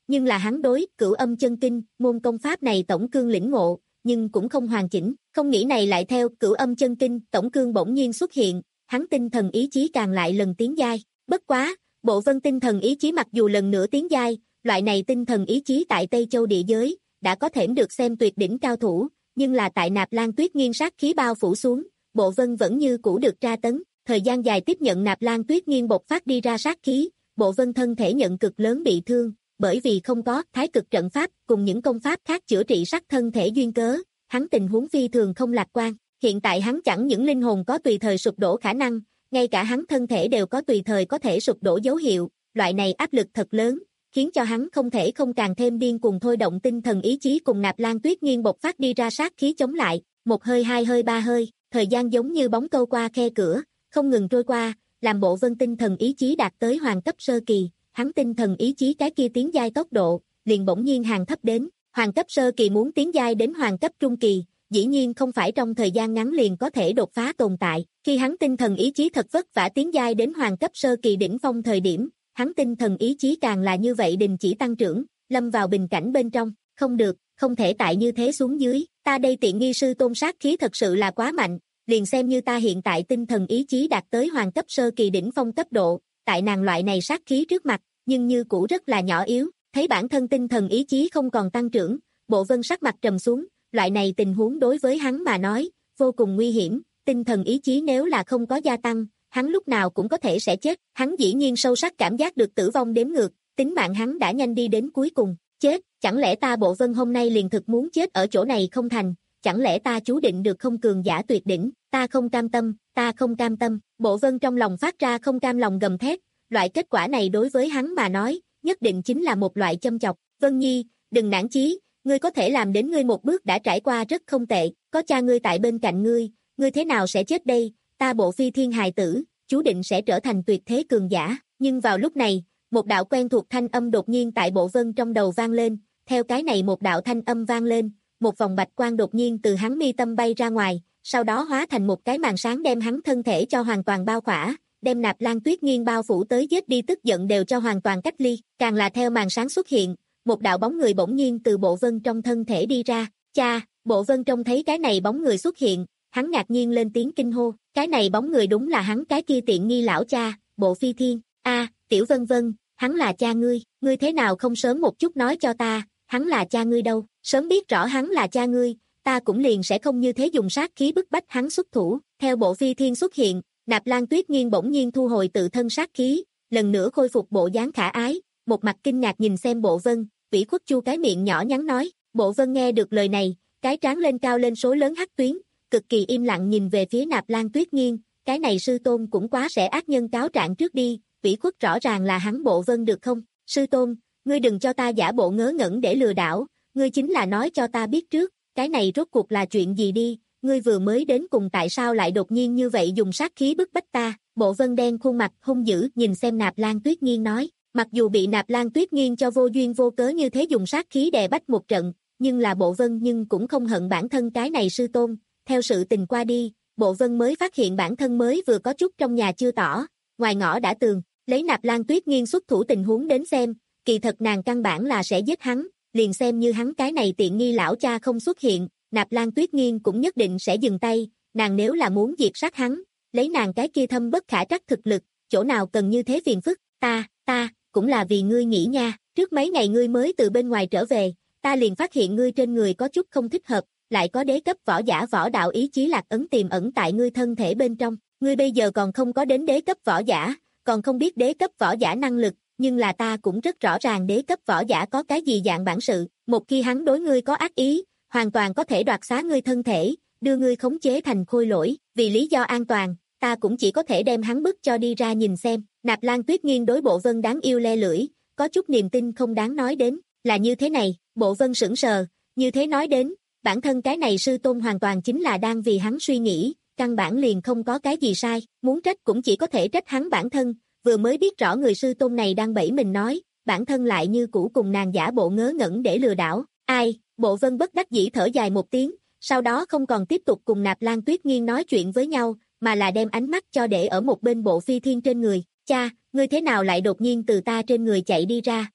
nhưng là hắn đối Cửu Âm Chân Kinh, môn công pháp này tổng cương lĩnh ngộ, nhưng cũng không hoàn chỉnh, không nghĩ này lại theo Cửu Âm Chân Kinh, tổng cương bỗng nhiên xuất hiện, hắn tinh thần ý chí càng lại lần tiến giai, bất quá, Bộ Vân tinh thần ý chí mặc dù lần nữa tiến giai, loại này tinh thần ý chí tại Tây Châu địa giới, đã có thể được xem tuyệt đỉnh cao thủ, nhưng là tại Nạp Lan Tuyết Nghiên sát khí bao phủ xuống, Bộ Vân vẫn như cũ được tra tấn, thời gian dài tiếp nhận Nạp Lan Tuyết Nghiên bộc phát đi ra sát khí, Bộ Vân thân thể nhận cực lớn bị thương, bởi vì không có thái cực trận pháp cùng những công pháp khác chữa trị sát thân thể duyên cớ, hắn tình huống phi thường không lạc quan, hiện tại hắn chẳng những linh hồn có tùy thời sụp đổ khả năng, ngay cả hắn thân thể đều có tùy thời có thể sụp đổ dấu hiệu, loại này áp lực thật lớn, khiến cho hắn không thể không càng thêm điên cuồng thôi động tinh thần ý chí cùng Nạp Lan Tuyết Nghiên bộc phát đi ra sát khí chống lại, một hơi hai hơi ba hơi, thời gian giống như bóng câu qua khe cửa, không ngừng trôi qua, làm Bộ Vân tinh thần ý chí đạt tới hoàng cấp sơ kỳ, hắn tinh thần ý chí cái kia tiến giai tốc độ, liền bỗng nhiên hàng thấp đến, hoàng cấp sơ kỳ muốn tiến giai đến hoàng cấp trung kỳ, dĩ nhiên không phải trong thời gian ngắn liền có thể đột phá tồn tại, khi hắn tinh thần ý chí thật vất vả tiến giai đến hoàng cấp sơ kỳ đỉnh phong thời điểm, hắn tinh thần ý chí càng là như vậy đình chỉ tăng trưởng, lâm vào bình cảnh bên trong, không được, không thể tại như thế xuống dưới, ta đây tiện nghi sư tôn sát khí thật sự là quá mạnh, liền xem như ta hiện tại tinh thần ý chí đạt tới hoàng cấp sơ kỳ đỉnh phong cấp độ, tại nàng loại này sát khí trước mặt, nhưng như cũ rất là nhỏ yếu, thấy bản thân tinh thần ý chí không còn tăng trưởng, Bộ Vân sắc mặt trầm xuống, loại này tình huống đối với hắn mà nói, vô cùng nguy hiểm, tinh thần ý chí nếu là không có gia tăng, hắn lúc nào cũng có thể sẽ chết, hắn dĩ nhiên sâu sắc cảm giác được tử vong đếm ngược, tính mạng hắn đã nhanh đi đến cuối cùng, chết, chẳng lẽ ta Bộ Vân hôm nay liền thực muốn chết ở chỗ này không thành, chẳng lẽ ta chú định được không cường giả tuyệt đỉnh, ta không cam tâm, ta không cam tâm, Bộ Vân trong lòng phát ra không cam lòng gầm thét, loại kết quả này đối với hắn mà nói, nhất định chính là một loại châm chọc, Vân Nhi, đừng nản chí, ngươi có thể làm đến ngươi một bước đã trải qua rất không tệ, có cha ngươi tại bên cạnh ngươi, ngươi thế nào sẽ chết đây, ta Bộ Phi Thiên hài tử, chú định sẽ trở thành tuyệt thế cường giả, nhưng vào lúc này, một đạo quen thuộc thanh âm đột nhiên tại Bộ Vân trong đầu vang lên, theo cái này một đạo thanh âm vang lên, một vòng bạch quang đột nhiên từ hắn mi tâm bay ra ngoài, sau đó hóa thành một cái màn sáng đem hắn thân thể cho hoàn toàn bao khỏa, đem Nạp Lan Tuyết Nghiên bao phủ tới giết đi tức giận đều cho hoàn toàn cách ly, càng là theo màn sáng xuất hiện, một đạo bóng người bỗng nhiên từ Bộ Vân trong thân thể đi ra, cha, Bộ Vân trông thấy cái này bóng người xuất hiện, hắn ngạc nhiên lên tiếng kinh hô, cái này bóng người đúng là hắn cái kia tiện nghi lão cha, Bộ Phi Thiên, a, Tiểu Vân Vân, hắn là cha ngươi, ngươi thế nào không sớm một chút nói cho ta, hắn là cha ngươi đâu, sớm biết rõ hắn là cha ngươi, ta cũng liền sẽ không như thế dùng sát khí bức bách hắn xuất thủ, theo Bộ Phi Thiên xuất hiện, Nạp Lan Tuyết Nghiên bỗng nhiên thu hồi tự thân sát khí, lần nữa khôi phục bộ dáng khả ái, một mặt kinh ngạc nhìn xem Bộ Vân, ủy khuất chu cái miệng nhỏ nhắn nói, Bộ Vân nghe được lời này, cái trán lên cao lên số lớn hắc tuyến, cực kỳ im lặng nhìn về phía Nạp Lan Tuyết Nghiên, cái này sư tôn cũng quá sẽ ác nhân cáo trạng trước đi, ủy khuất rõ ràng là hắn Bộ Vân được không, sư tôn, ngươi đừng cho ta giả bộ ngớ ngẩn để lừa đảo, ngươi chính là nói cho ta biết trước, cái này rốt cuộc là chuyện gì đi, ngươi vừa mới đến cùng tại sao lại đột nhiên như vậy dùng sát khí bức bách ta, Bộ Vân đen khuôn mặt hung dữ nhìn xem Nạp Lan Tuyết Nghiên nói, mặc dù bị Nạp Lan Tuyết Nghiên cho vô duyên vô cớ như thế dùng sát khí đè bách một trận, nhưng là Bộ Vân nhưng cũng không hận bản thân cái này sư tôn, theo sự tình qua đi, Bộ Vân mới phát hiện bản thân mới vừa có chút trong nhà chưa tỏ, ngoài ngõ đã tường, lấy Nạp Lan Tuyết Nghiên xuất thủ tình huống đến xem, kỳ thật nàng căn bản là sẽ giết hắn, liền xem như hắn cái này tiện nghi lão cha không xuất hiện, Nạp Lan Tuyết Nghiên cũng nhất định sẽ dừng tay, nàng nếu là muốn diệt sát hắn, lấy nàng cái kia thâm bất khả trắc thực lực, chỗ nào cần như thế phiền phức, ta, ta, cũng là vì ngươi nghĩ nha, trước mấy ngày ngươi mới từ bên ngoài trở về, ta liền phát hiện ngươi trên người có chút không thích hợp, lại có đế cấp võ giả võ đạo ý chí lạc ấn tiềm ẩn tại ngươi thân thể bên trong, ngươi bây giờ còn không có đến đế cấp võ giả, còn không biết đế cấp võ giả năng lực, nhưng là ta cũng rất rõ ràng đế cấp võ giả có cái gì dạng bản sự, một khi hắn đối ngươi có ác ý, hoàn toàn có thể đoạt xá ngươi thân thể, đưa ngươi khống chế thành khôi lỗi, vì lý do an toàn, ta cũng chỉ có thể đem hắn bức cho đi ra nhìn xem, Nạp Lan Tuyết Nghiên đối Bộ Vân đáng yêu le lưỡi, có chút niềm tin không đáng nói đến, là như thế này, Bộ Vân sững sờ, như thế nói đến, bản thân cái này sư tôn hoàn toàn chính là đang vì hắn suy nghĩ, căn bản liền không có cái gì sai, muốn trách cũng chỉ có thể trách hắn bản thân, vừa mới biết rõ người sư tôn này đang bẫy mình nói, bản thân lại như cũ cùng nàng giả bộ ngớ ngẩn để lừa đảo, ai, Bộ Vân bất đắc dĩ thở dài một tiếng, sau đó không còn tiếp tục cùng Nạp Lan Tuyết Nghiên nói chuyện với nhau, mà là đem ánh mắt cho để ở một bên Bộ Phi Thiên trên người, cha, ngươi thế nào lại đột nhiên từ ta trên người chạy đi ra,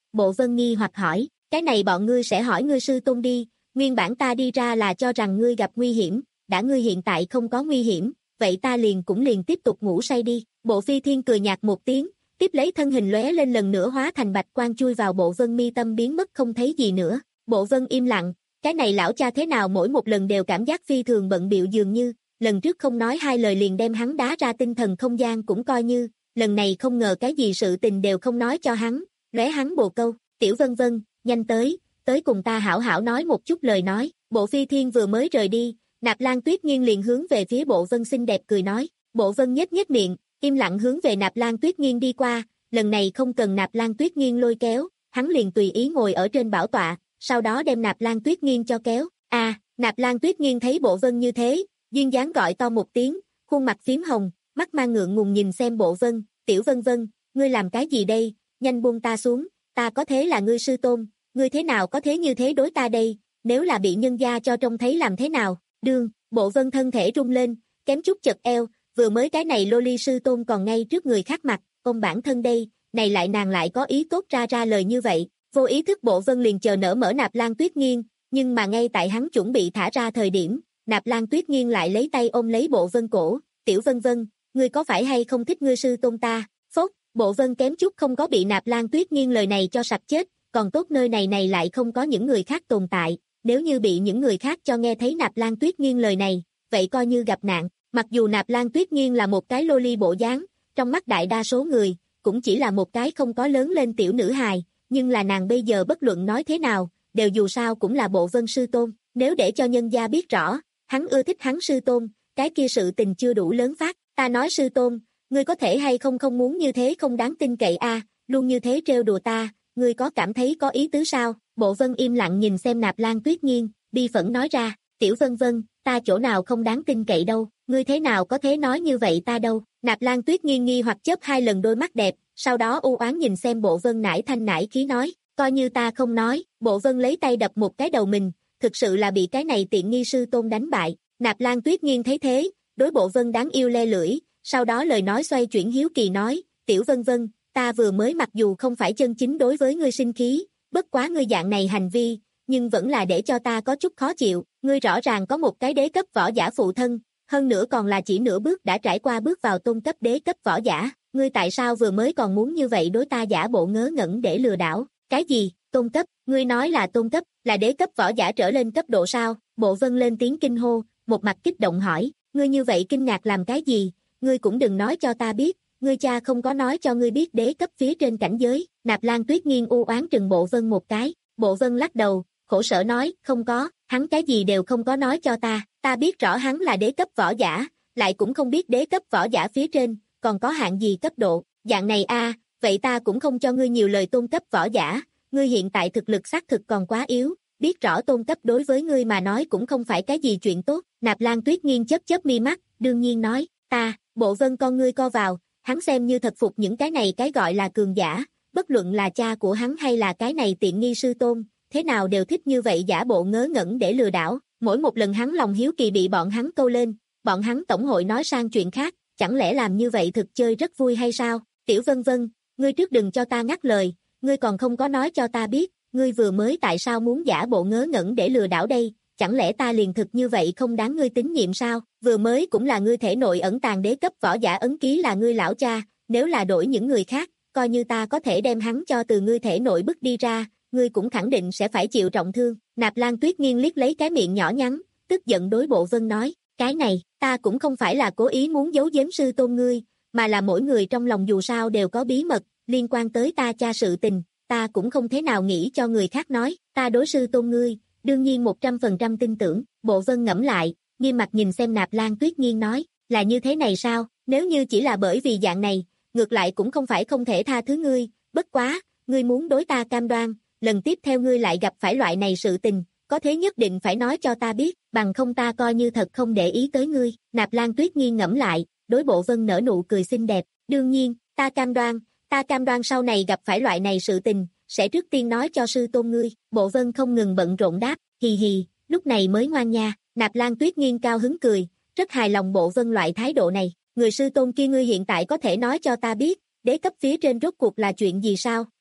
Bộ Vân nghi hoặc hỏi, cái này bọn ngươi sẽ hỏi ngươi sư tôn đi, nguyên bản ta đi ra là cho rằng ngươi gặp nguy hiểm, đã ngươi hiện tại không có nguy hiểm, vậy ta liền cũng liền tiếp tục ngủ say đi. Bộ Phi Thiên cười nhạt một tiếng, tiếp lấy thân hình lóe lên lần nữa hóa thành bạch quang chui vào Bộ Vân mi tâm biến mất không thấy gì nữa. Bộ Vân im lặng, cái này lão cha thế nào mỗi một lần đều cảm giác phi thường bận bịu dường như, lần trước không nói hai lời liền đem hắn đá ra tinh thần không gian cũng coi như, lần này không ngờ cái gì sự tình đều không nói cho hắn, lóe hắn bồ câu, Tiểu Vân Vân, nhanh tới, tới cùng ta hảo hảo nói một chút lời nói. Bộ Phi Thiên vừa mới rời đi, Nạp Lan Tuyết Nghiên liền hướng về phía Bộ Vân xinh đẹp cười nói, Bộ Vân nhếch nhếch miệng, im lặng hướng về Nạp Lan Tuyết Nghiên đi qua, lần này không cần Nạp Lan Tuyết Nghiên lôi kéo, hắn liền tùy ý ngồi ở trên bảo tọa, sau đó đem Nạp Lan Tuyết Nghiên cho kéo. A, à, Nạp Lan Tuyết Nghiên thấy Bộ Vân như thế, duyên dáng gọi to một tiếng, khuôn mặt phím hồng, mắt mang ngượng ngùng nhìn xem Bộ Vân, Tiểu Vân Vân, ngươi làm cái gì đây, nhanh buông ta xuống, ta có thế là ngươi sư tôn, ngươi thế nào có thế như thế đối ta đây, nếu là bị nhân gia cho trông thấy làm thế nào, đương, Bộ Vân thân thể rung lên, kém chút chật eo, vừa mới cái này lô ly sư tôn còn ngay trước người khác mặt, ông bản thân đây, này lại nàng lại có ý tốt ra ra lời như vậy, vô ý thức Bộ Vân liền chờ nở mở Nạp Lan Tuyết Nghiên, nhưng mà ngay tại hắn chuẩn bị thả ra thời điểm, Nạp Lan Tuyết Nghiên lại lấy tay ôm lấy Bộ Vân cổ, Tiểu Vân Vân, ngươi có phải hay không thích ngươi sư tôn ta, phốt, Bộ Vân kém chút không có bị Nạp Lan Tuyết Nghiên lời này cho sặc chết, còn tốt nơi này này lại không có những người khác tồn tại, nếu như bị những người khác cho nghe thấy Nạp Lan Tuyết Nghiên lời này, vậy coi như gặp nạn, mặc dù Nạp Lan Tuyết Nghiên là một cái lô ly bộ dáng, trong mắt đại đa số người, cũng chỉ là một cái không có lớn lên tiểu nữ hài, nhưng là nàng bây giờ bất luận nói thế nào, đều dù sao cũng là Bộ Vân sư tôn, nếu để cho nhân gia biết rõ, hắn ưa thích hắn sư tôn, cái kia sự tình chưa đủ lớn phát, ta nói sư tôn, ngươi có thể hay không không muốn như thế không đáng tin cậy a, à, luôn như thế trêu đùa ta, ngươi có cảm thấy có ý tứ sao? Bộ Vân im lặng nhìn xem Nạp Lan Tuyết Nghiên, bi phẫn nói ra, Tiểu Vân Vân, ta chỗ nào không đáng tin cậy đâu, ngươi thế nào có thể nói như vậy ta đâu? Nạp Lan Tuyết Nghiên nghi hoặc chớp hai lần đôi mắt đẹp, sau đó u oán nhìn xem Bộ Vân nải thanh nải khí nói, coi như ta không nói. Bộ Vân lấy tay đập một cái đầu mình, thực sự là bị cái này tiện nghi sư tôn đánh bại. Nạp Lan Tuyết Nghiên thấy thế, đối Bộ Vân đáng yêu le lưỡi, sau đó lời nói xoay chuyển hiếu kỳ nói, Tiểu Vân Vân, ta vừa mới mặc dù không phải chân chính đối với ngươi sinh khí, bất quá ngươi dạng này hành vi, nhưng vẫn là để cho ta có chút khó chịu, ngươi rõ ràng có một cái đế cấp võ giả phụ thân, hơn nữa còn là chỉ nửa bước đã trải qua bước vào tôn cấp đế cấp võ giả, ngươi tại sao vừa mới còn muốn như vậy đối ta giả bộ ngớ ngẩn để lừa đảo, cái gì, tôn cấp, ngươi nói là tôn cấp, là đế cấp võ giả trở lên cấp độ sao? Bộ Vân lên tiếng kinh hô, một mặt kích động hỏi, ngươi như vậy kinh ngạc làm cái gì, ngươi cũng đừng nói cho ta biết, ngươi cha không có nói cho ngươi biết đế cấp phía trên cảnh giới. Nạp Lan Tuyết Nghiên u oán trừng Bộ Vân một cái, Bộ Vân lắc đầu, khổ sở nói, không có, hắn cái gì đều không có nói cho ta, ta biết rõ hắn là đế cấp võ giả, lại cũng không biết đế cấp võ giả phía trên, còn có hạng gì cấp độ, dạng này a, à, vậy ta cũng không cho ngươi nhiều lời tôn cấp võ giả, ngươi hiện tại thực lực xác thực còn quá yếu, biết rõ tôn cấp đối với ngươi mà nói cũng không phải cái gì chuyện tốt. Nạp Lan Tuyết Nghiên chớp chớp mi mắt, đương nhiên nói, ta, Bộ Vân con ngươi co vào, hắn xem như thật phục những cái này cái gọi là cường giả, bất luận là cha của hắn hay là cái này tiện nghi sư tôn, thế nào đều thích như vậy giả bộ ngớ ngẩn để lừa đảo, mỗi một lần hắn lòng hiếu kỳ bị bọn hắn câu lên, bọn hắn tổng hội nói sang chuyện khác, chẳng lẽ làm như vậy thực chơi rất vui hay sao? Tiểu Vân Vân, ngươi trước đừng cho ta ngắt lời, ngươi còn không có nói cho ta biết, ngươi vừa mới tại sao muốn giả bộ ngớ ngẩn để lừa đảo đây, chẳng lẽ ta liền thực như vậy không đáng ngươi tín nhiệm sao? Vừa mới cũng là ngươi thể nội ẩn tàng đế cấp võ giả ấn ký là ngươi lão cha, nếu là đổi những người khác, coi như ta có thể đem hắn cho từ ngươi thể nội bức đi ra, ngươi cũng khẳng định sẽ phải chịu trọng thương. Nạp Lan Tuyết Nghiên liếc lấy cái miệng nhỏ nhắn, tức giận đối Bộ Vân nói, cái này, ta cũng không phải là cố ý muốn giấu giếm sư tôn ngươi, mà là mỗi người trong lòng dù sao đều có bí mật, liên quan tới ta cha sự tình, ta cũng không thế nào nghĩ cho người khác nói, ta đối sư tôn ngươi, đương nhiên một trăm phần trăm tin tưởng. Bộ Vân ngẫm lại, nghiêm mặt nhìn xem Nạp Lan Tuyết Nghiên nói, là như thế này sao, nếu như chỉ là bởi vì dạng này, ngược lại cũng không phải không thể tha thứ ngươi, bất quá, ngươi muốn đối ta cam đoan, lần tiếp theo ngươi lại gặp phải loại này sự tình, có thế nhất định phải nói cho ta biết, bằng không ta coi như thật không để ý tới ngươi. Nạp Lan Tuyết Nghiên ngẫm lại, đối Bộ Vân nở nụ cười xinh đẹp, đương nhiên, ta cam đoan, ta cam đoan sau này gặp phải loại này sự tình, sẽ trước tiên nói cho sư tôn ngươi. Bộ Vân không ngừng bận rộn đáp, hì hì, lúc này mới ngoan nha. Nạp Lan Tuyết Nghiên cao hứng cười, rất hài lòng Bộ Vân loại thái độ này, người sư tôn kia ngươi hiện tại có thể nói cho ta biết, đế cấp phía trên rốt cuộc là chuyện gì sao?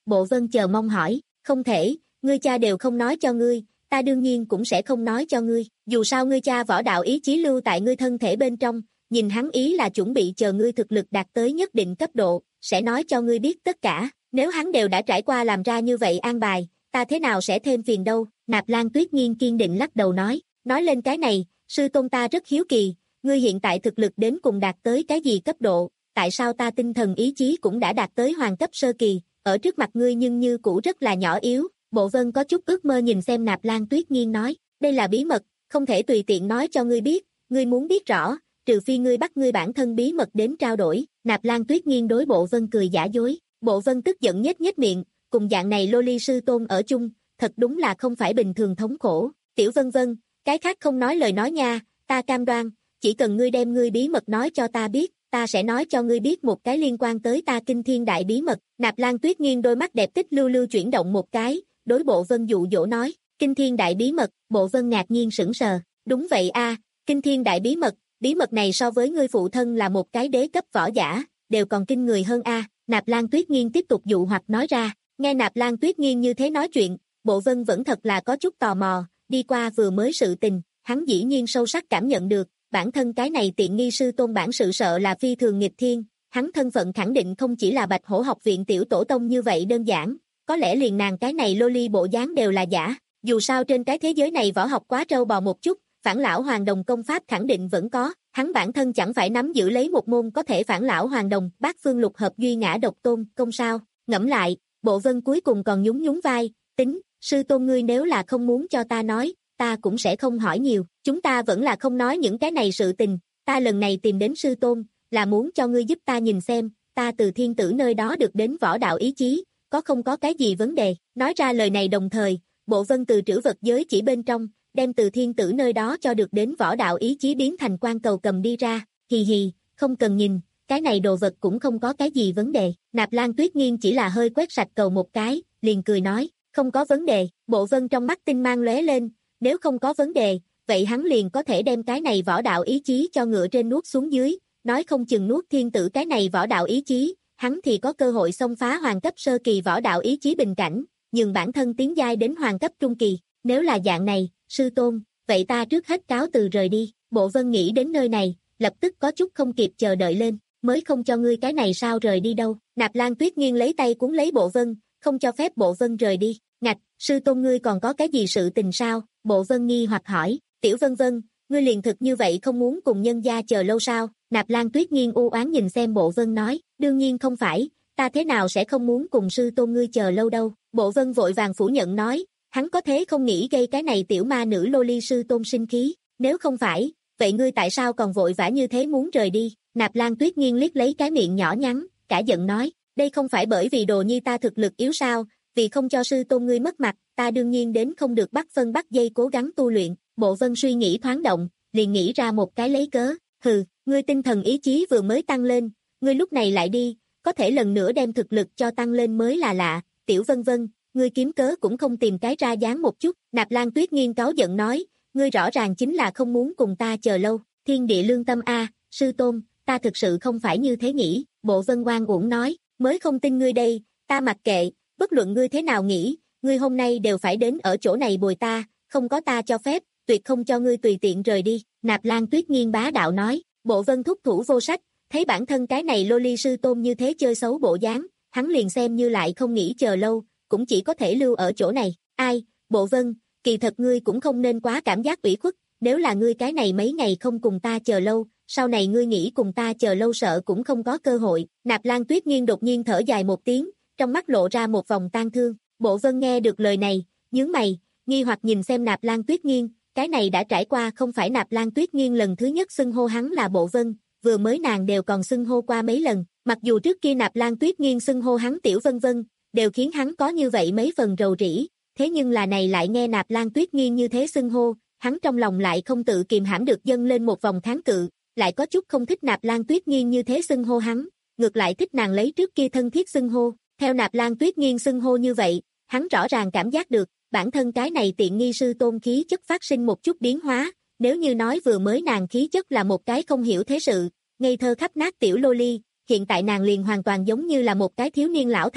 Bộ Vân chờ mong hỏi, không thể, ngươi cha đều không nói cho ngươi, ta đương nhiên cũng sẽ không nói cho ngươi, dù sao ngươi cha võ đạo ý chí lưu tại ngươi thân thể bên trong, nhìn hắn ý là chuẩn bị chờ ngươi thực lực đạt tới nhất định cấp độ, sẽ nói cho ngươi biết tất cả, nếu hắn đều đã trải qua làm ra như vậy an bài, ta thế nào sẽ thêm phiền đâu, Nạp Lan Tuyết Nghiên kiên định lắc đầu nói, nói lên cái này, sư tôn ta rất hiếu kỳ, ngươi hiện tại thực lực đến cùng đạt tới cái gì cấp độ, tại sao ta tinh thần ý chí cũng đã đạt tới hoàng cấp sơ kỳ, ở trước mặt ngươi nhưng như cũ rất là nhỏ yếu, Bộ Vân có chút ước mơ nhìn xem Nạp Lan Tuyết Nghiên nói, đây là bí mật, không thể tùy tiện nói cho ngươi biết, ngươi muốn biết rõ, trừ phi ngươi bắt ngươi bản thân bí mật đến trao đổi, Nạp Lan Tuyết Nghiên đối Bộ Vân cười giả dối, Bộ Vân tức giận nhếch nhếch miệng, cùng dạng này lô ly sư tôn ở chung, thật đúng là không phải bình thường thống khổ, Tiểu Vân Vân, cái khác không nói lời nói nha, ta cam đoan, chỉ cần ngươi đem ngươi bí mật nói cho ta biết, ta sẽ nói cho ngươi biết một cái liên quan tới ta kinh thiên đại bí mật, Nạp Lan Tuyết Nghiên đôi mắt đẹp tích lưu lưu chuyển động một cái, đối Bộ Vân dụ dỗ nói, kinh thiên đại bí mật, Bộ Vân ngạc nhiên sững sờ, đúng vậy a, kinh thiên đại bí mật, bí mật này so với ngươi phụ thân là một cái đế cấp võ giả, đều còn kinh người hơn a, Nạp Lan Tuyết Nghiên tiếp tục dụ hoặc nói ra, nghe Nạp Lan Tuyết Nghiên như thế nói chuyện, Bộ Vân vẫn thật là có chút tò mò, đi qua vừa mới sự tình, hắn dĩ nhiên sâu sắc cảm nhận được, bản thân cái này tiện nghi sư tôn bản sự sợ là phi thường nghịch thiên, hắn thân phận khẳng định không chỉ là Bạch Hổ học viện tiểu tổ tông như vậy đơn giản, có lẽ liền nàng cái này lô ly bộ dáng đều là giả, dù sao trên cái thế giới này võ học quá trâu bò một chút, phản lão hoàng đồng công pháp khẳng định vẫn có, hắn bản thân chẳng phải nắm giữ lấy một môn có thể phản lão hoàng đồng, bát phương lục hợp duy ngã độc tôn, công sao, ngẫm lại, Bộ Vân cuối cùng còn nhún nhún vai, tính, sư tôn ngươi nếu là không muốn cho ta nói, ta cũng sẽ không hỏi nhiều, chúng ta vẫn là không nói những cái này sự tình, ta lần này tìm đến sư tôn, là muốn cho ngươi giúp ta nhìn xem, ta từ thiên tử nơi đó được đến võ đạo ý chí, có không có cái gì vấn đề, nói ra lời này đồng thời, Bộ Vân từ trữ vật giới chỉ bên trong, đem từ thiên tử nơi đó cho được đến võ đạo ý chí biến thành quan cầu cầm đi ra, hì hì, không cần nhìn, cái này đồ vật cũng không có cái gì vấn đề, Nạp Lan Tuyết Nghiên chỉ là hơi quét sạch cầu một cái, liền cười nói, không có vấn đề, Bộ Vân trong mắt tinh mang lóe lên, nếu không có vấn đề, vậy hắn liền có thể đem cái này võ đạo ý chí cho ngựa trên nuốt xuống dưới, nói không chừng nuốt thiên tử cái này võ đạo ý chí, hắn thì có cơ hội xông phá hoàng cấp sơ kỳ võ đạo ý chí bình cảnh, nhường bản thân tiến giai đến hoàng cấp trung kỳ, nếu là dạng này, sư tôn, vậy ta trước hết cáo từ rời đi, Bộ Vân nghĩ đến nơi này, lập tức có chút không kịp chờ đợi lên, mới không cho ngươi cái này sao rời đi đâu, Nạp Lan Tuyết Nghiên lấy tay cuốn lấy Bộ Vân, không cho phép Bộ Vân rời đi, ngạch, sư tôn ngươi còn có cái gì sự tình sao, Bộ Vân nghi hoặc hỏi, Tiểu Vân Vân, ngươi liền thực như vậy không muốn cùng nhân gia chờ lâu sao, Nạp Lan Tuyết Nghiên u oán nhìn xem Bộ Vân nói, đương nhiên không phải, ta thế nào sẽ không muốn cùng sư tôn ngươi chờ lâu đâu, Bộ Vân vội vàng phủ nhận nói, hắn có thế không nghĩ gây cái này tiểu ma nữ lô ly sư tôn sinh khí, nếu không phải, vậy ngươi tại sao còn vội vã như thế muốn rời đi, Nạp Lan Tuyết Nghiên liếc lấy cái miệng nhỏ nhắn, cả giận nói, đây không phải bởi vì đồ nhi ta thực lực yếu sao, vì không cho sư tôn ngươi mất mặt, ta đương nhiên đến không được bắt phân bắt dây cố gắng tu luyện, Bộ Vân suy nghĩ thoáng động, liền nghĩ ra một cái lấy cớ, hừ, ngươi tinh thần ý chí vừa mới tăng lên, ngươi lúc này lại đi, có thể lần nữa đem thực lực cho tăng lên mới là lạ, Tiểu Vân Vân, ngươi kiếm cớ cũng không tìm cái ra dáng một chút, Nạp Lan Tuyết Nghiên cáu giận nói, ngươi rõ ràng chính là không muốn cùng ta chờ lâu, thiên địa lương tâm a, sư tôn, ta thực sự không phải như thế nghĩ, Bộ Vân oan uổng nói, mới không tin ngươi đây, ta mặc kệ, bất luận ngươi thế nào nghĩ, ngươi hôm nay đều phải đến ở chỗ này bồi ta, không có ta cho phép, tuyệt không cho ngươi tùy tiện rời đi, Nạp Lan Tuyết Nghiên bá đạo nói, Bộ Vân thúc thủ vô sách, thấy bản thân cái này lô ly sư tôn như thế chơi xấu bộ dáng, hắn liền xem như lại không nghĩ chờ lâu, cũng chỉ có thể lưu ở chỗ này, ai, Bộ Vân, kỳ thật ngươi cũng không nên quá cảm giác ủy khuất, nếu là ngươi cái này mấy ngày không cùng ta chờ lâu, sau này ngươi nghĩ cùng ta chờ lâu sợ cũng không có cơ hội, Nạp Lan Tuyết Nghiên đột nhiên thở dài một tiếng, trong mắt lộ ra một vòng tang thương, Bộ Vân nghe được lời này, nhướng mày, nghi hoặc nhìn xem Nạp Lan Tuyết Nghiên, cái này đã trải qua không phải Nạp Lan Tuyết Nghiên lần thứ nhất xưng hô hắn là Bộ Vân, vừa mới nàng đều còn xưng hô qua mấy lần, mặc dù trước kia Nạp Lan Tuyết Nghiên xưng hô hắn Tiểu Vân Vân, đều khiến hắn có như vậy mấy phần rầu rĩ, thế nhưng là này lại nghe Nạp Lan Tuyết Nghiên như thế xưng hô, hắn trong lòng lại không tự kìm hãm được dâng lên một vòng kháng cự, lại có chút không thích Nạp Lan Tuyết Nghiên như thế xưng hô hắn, ngược lại thích nàng lấy trước kia thân thiết xưng hô, theo Nạp Lan Tuyết Nghiên xưng hô như vậy, hắn rõ ràng cảm giác được, bản thân cái này tiện nghi sư tôn khí chất phát sinh một chút biến hóa, nếu như nói vừa mới nàng khí chất là một cái không hiểu thế sự, ngây thơ khắp nát tiểu lô ly, hiện tại nàng liền hoàn toàn giống như là một cái thiếu niên lão thành,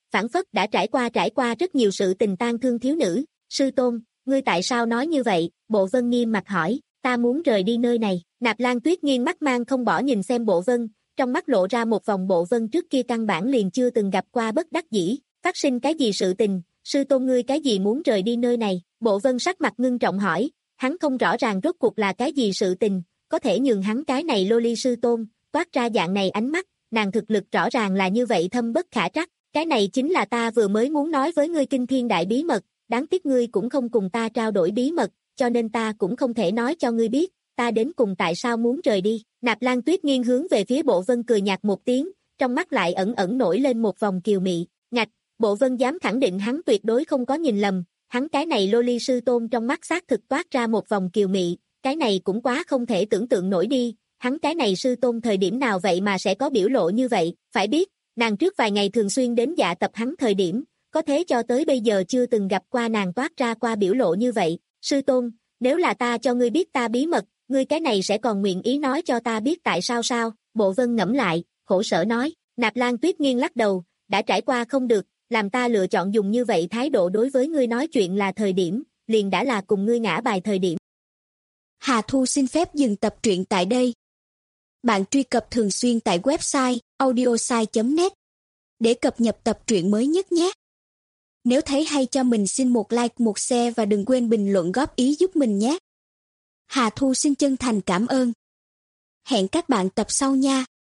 phản phất đã trải qua trải qua rất nhiều sự tình tang thương thiếu nữ. Sư tôn, ngươi tại sao nói như vậy? Bộ Vân nghiêm mặt hỏi. Ta muốn rời đi nơi này. Nạp Lan Tuyết Nghiên mắt mang không bỏ nhìn xem Bộ Vân, trong mắt lộ ra một vòng Bộ Vân trước kia căn bản liền chưa từng gặp qua bất đắc dĩ. Phát sinh cái gì sự tình? Sư tôn ngươi cái gì muốn rời đi nơi này? Bộ Vân sắc mặt ngưng trọng hỏi. Hắn không rõ ràng rốt cuộc là cái gì sự tình, có thể nhường hắn cái này lô ly sư tôn toát ra dạng này ánh mắt, nàng thực lực rõ ràng là như vậy thâm bất khả trắc. Cái này chính là ta vừa mới muốn nói với ngươi kinh thiên đại bí mật, đáng tiếc ngươi cũng không cùng ta trao đổi bí mật, cho nên ta cũng không thể nói cho ngươi biết, ta đến cùng tại sao muốn rời đi. Nạp Lan Tuyết Nghiên hướng về phía Bộ Vân cười nhạt một tiếng, trong mắt lại ẩn ẩn nổi lên một vòng kiều mị. Ngạch, Bộ Vân dám khẳng định hắn tuyệt đối không có nhìn lầm, hắn cái này lô ly sư tôn trong mắt xác thực toát ra một vòng kiều mị, cái này cũng quá không thể tưởng tượng nổi đi, hắn cái này sư tôn thời điểm nào vậy mà sẽ có biểu lộ như vậy, phải biết, nàng trước vài ngày thường xuyên đến dạ tập hắn thời điểm, có thế cho tới bây giờ chưa từng gặp qua nàng toát ra qua biểu lộ như vậy. Sư tôn, nếu là ta cho ngươi biết ta bí mật, ngươi cái này sẽ còn nguyện ý nói cho ta biết tại sao sao? Bộ Vân ngẫm lại, khổ sở nói. Nạp Lan Tuyết Nghiên lắc đầu, đã trải qua không được, làm ta lựa chọn dùng như vậy thái độ đối với ngươi nói chuyện là thời điểm, liền đã là cùng ngươi ngã bài thời điểm. Hà Thu xin phép dừng tập truyện tại đây. Bạn truy cập thường xuyên tại website audiosai chấm net để cập nhật tập truyện mới nhất nhé. Nếu thấy hay cho mình xin một like, một share và đừng quên bình luận góp ý giúp mình nhé. Hà Thu xin chân thành cảm ơn. Hẹn các bạn tập sau nha.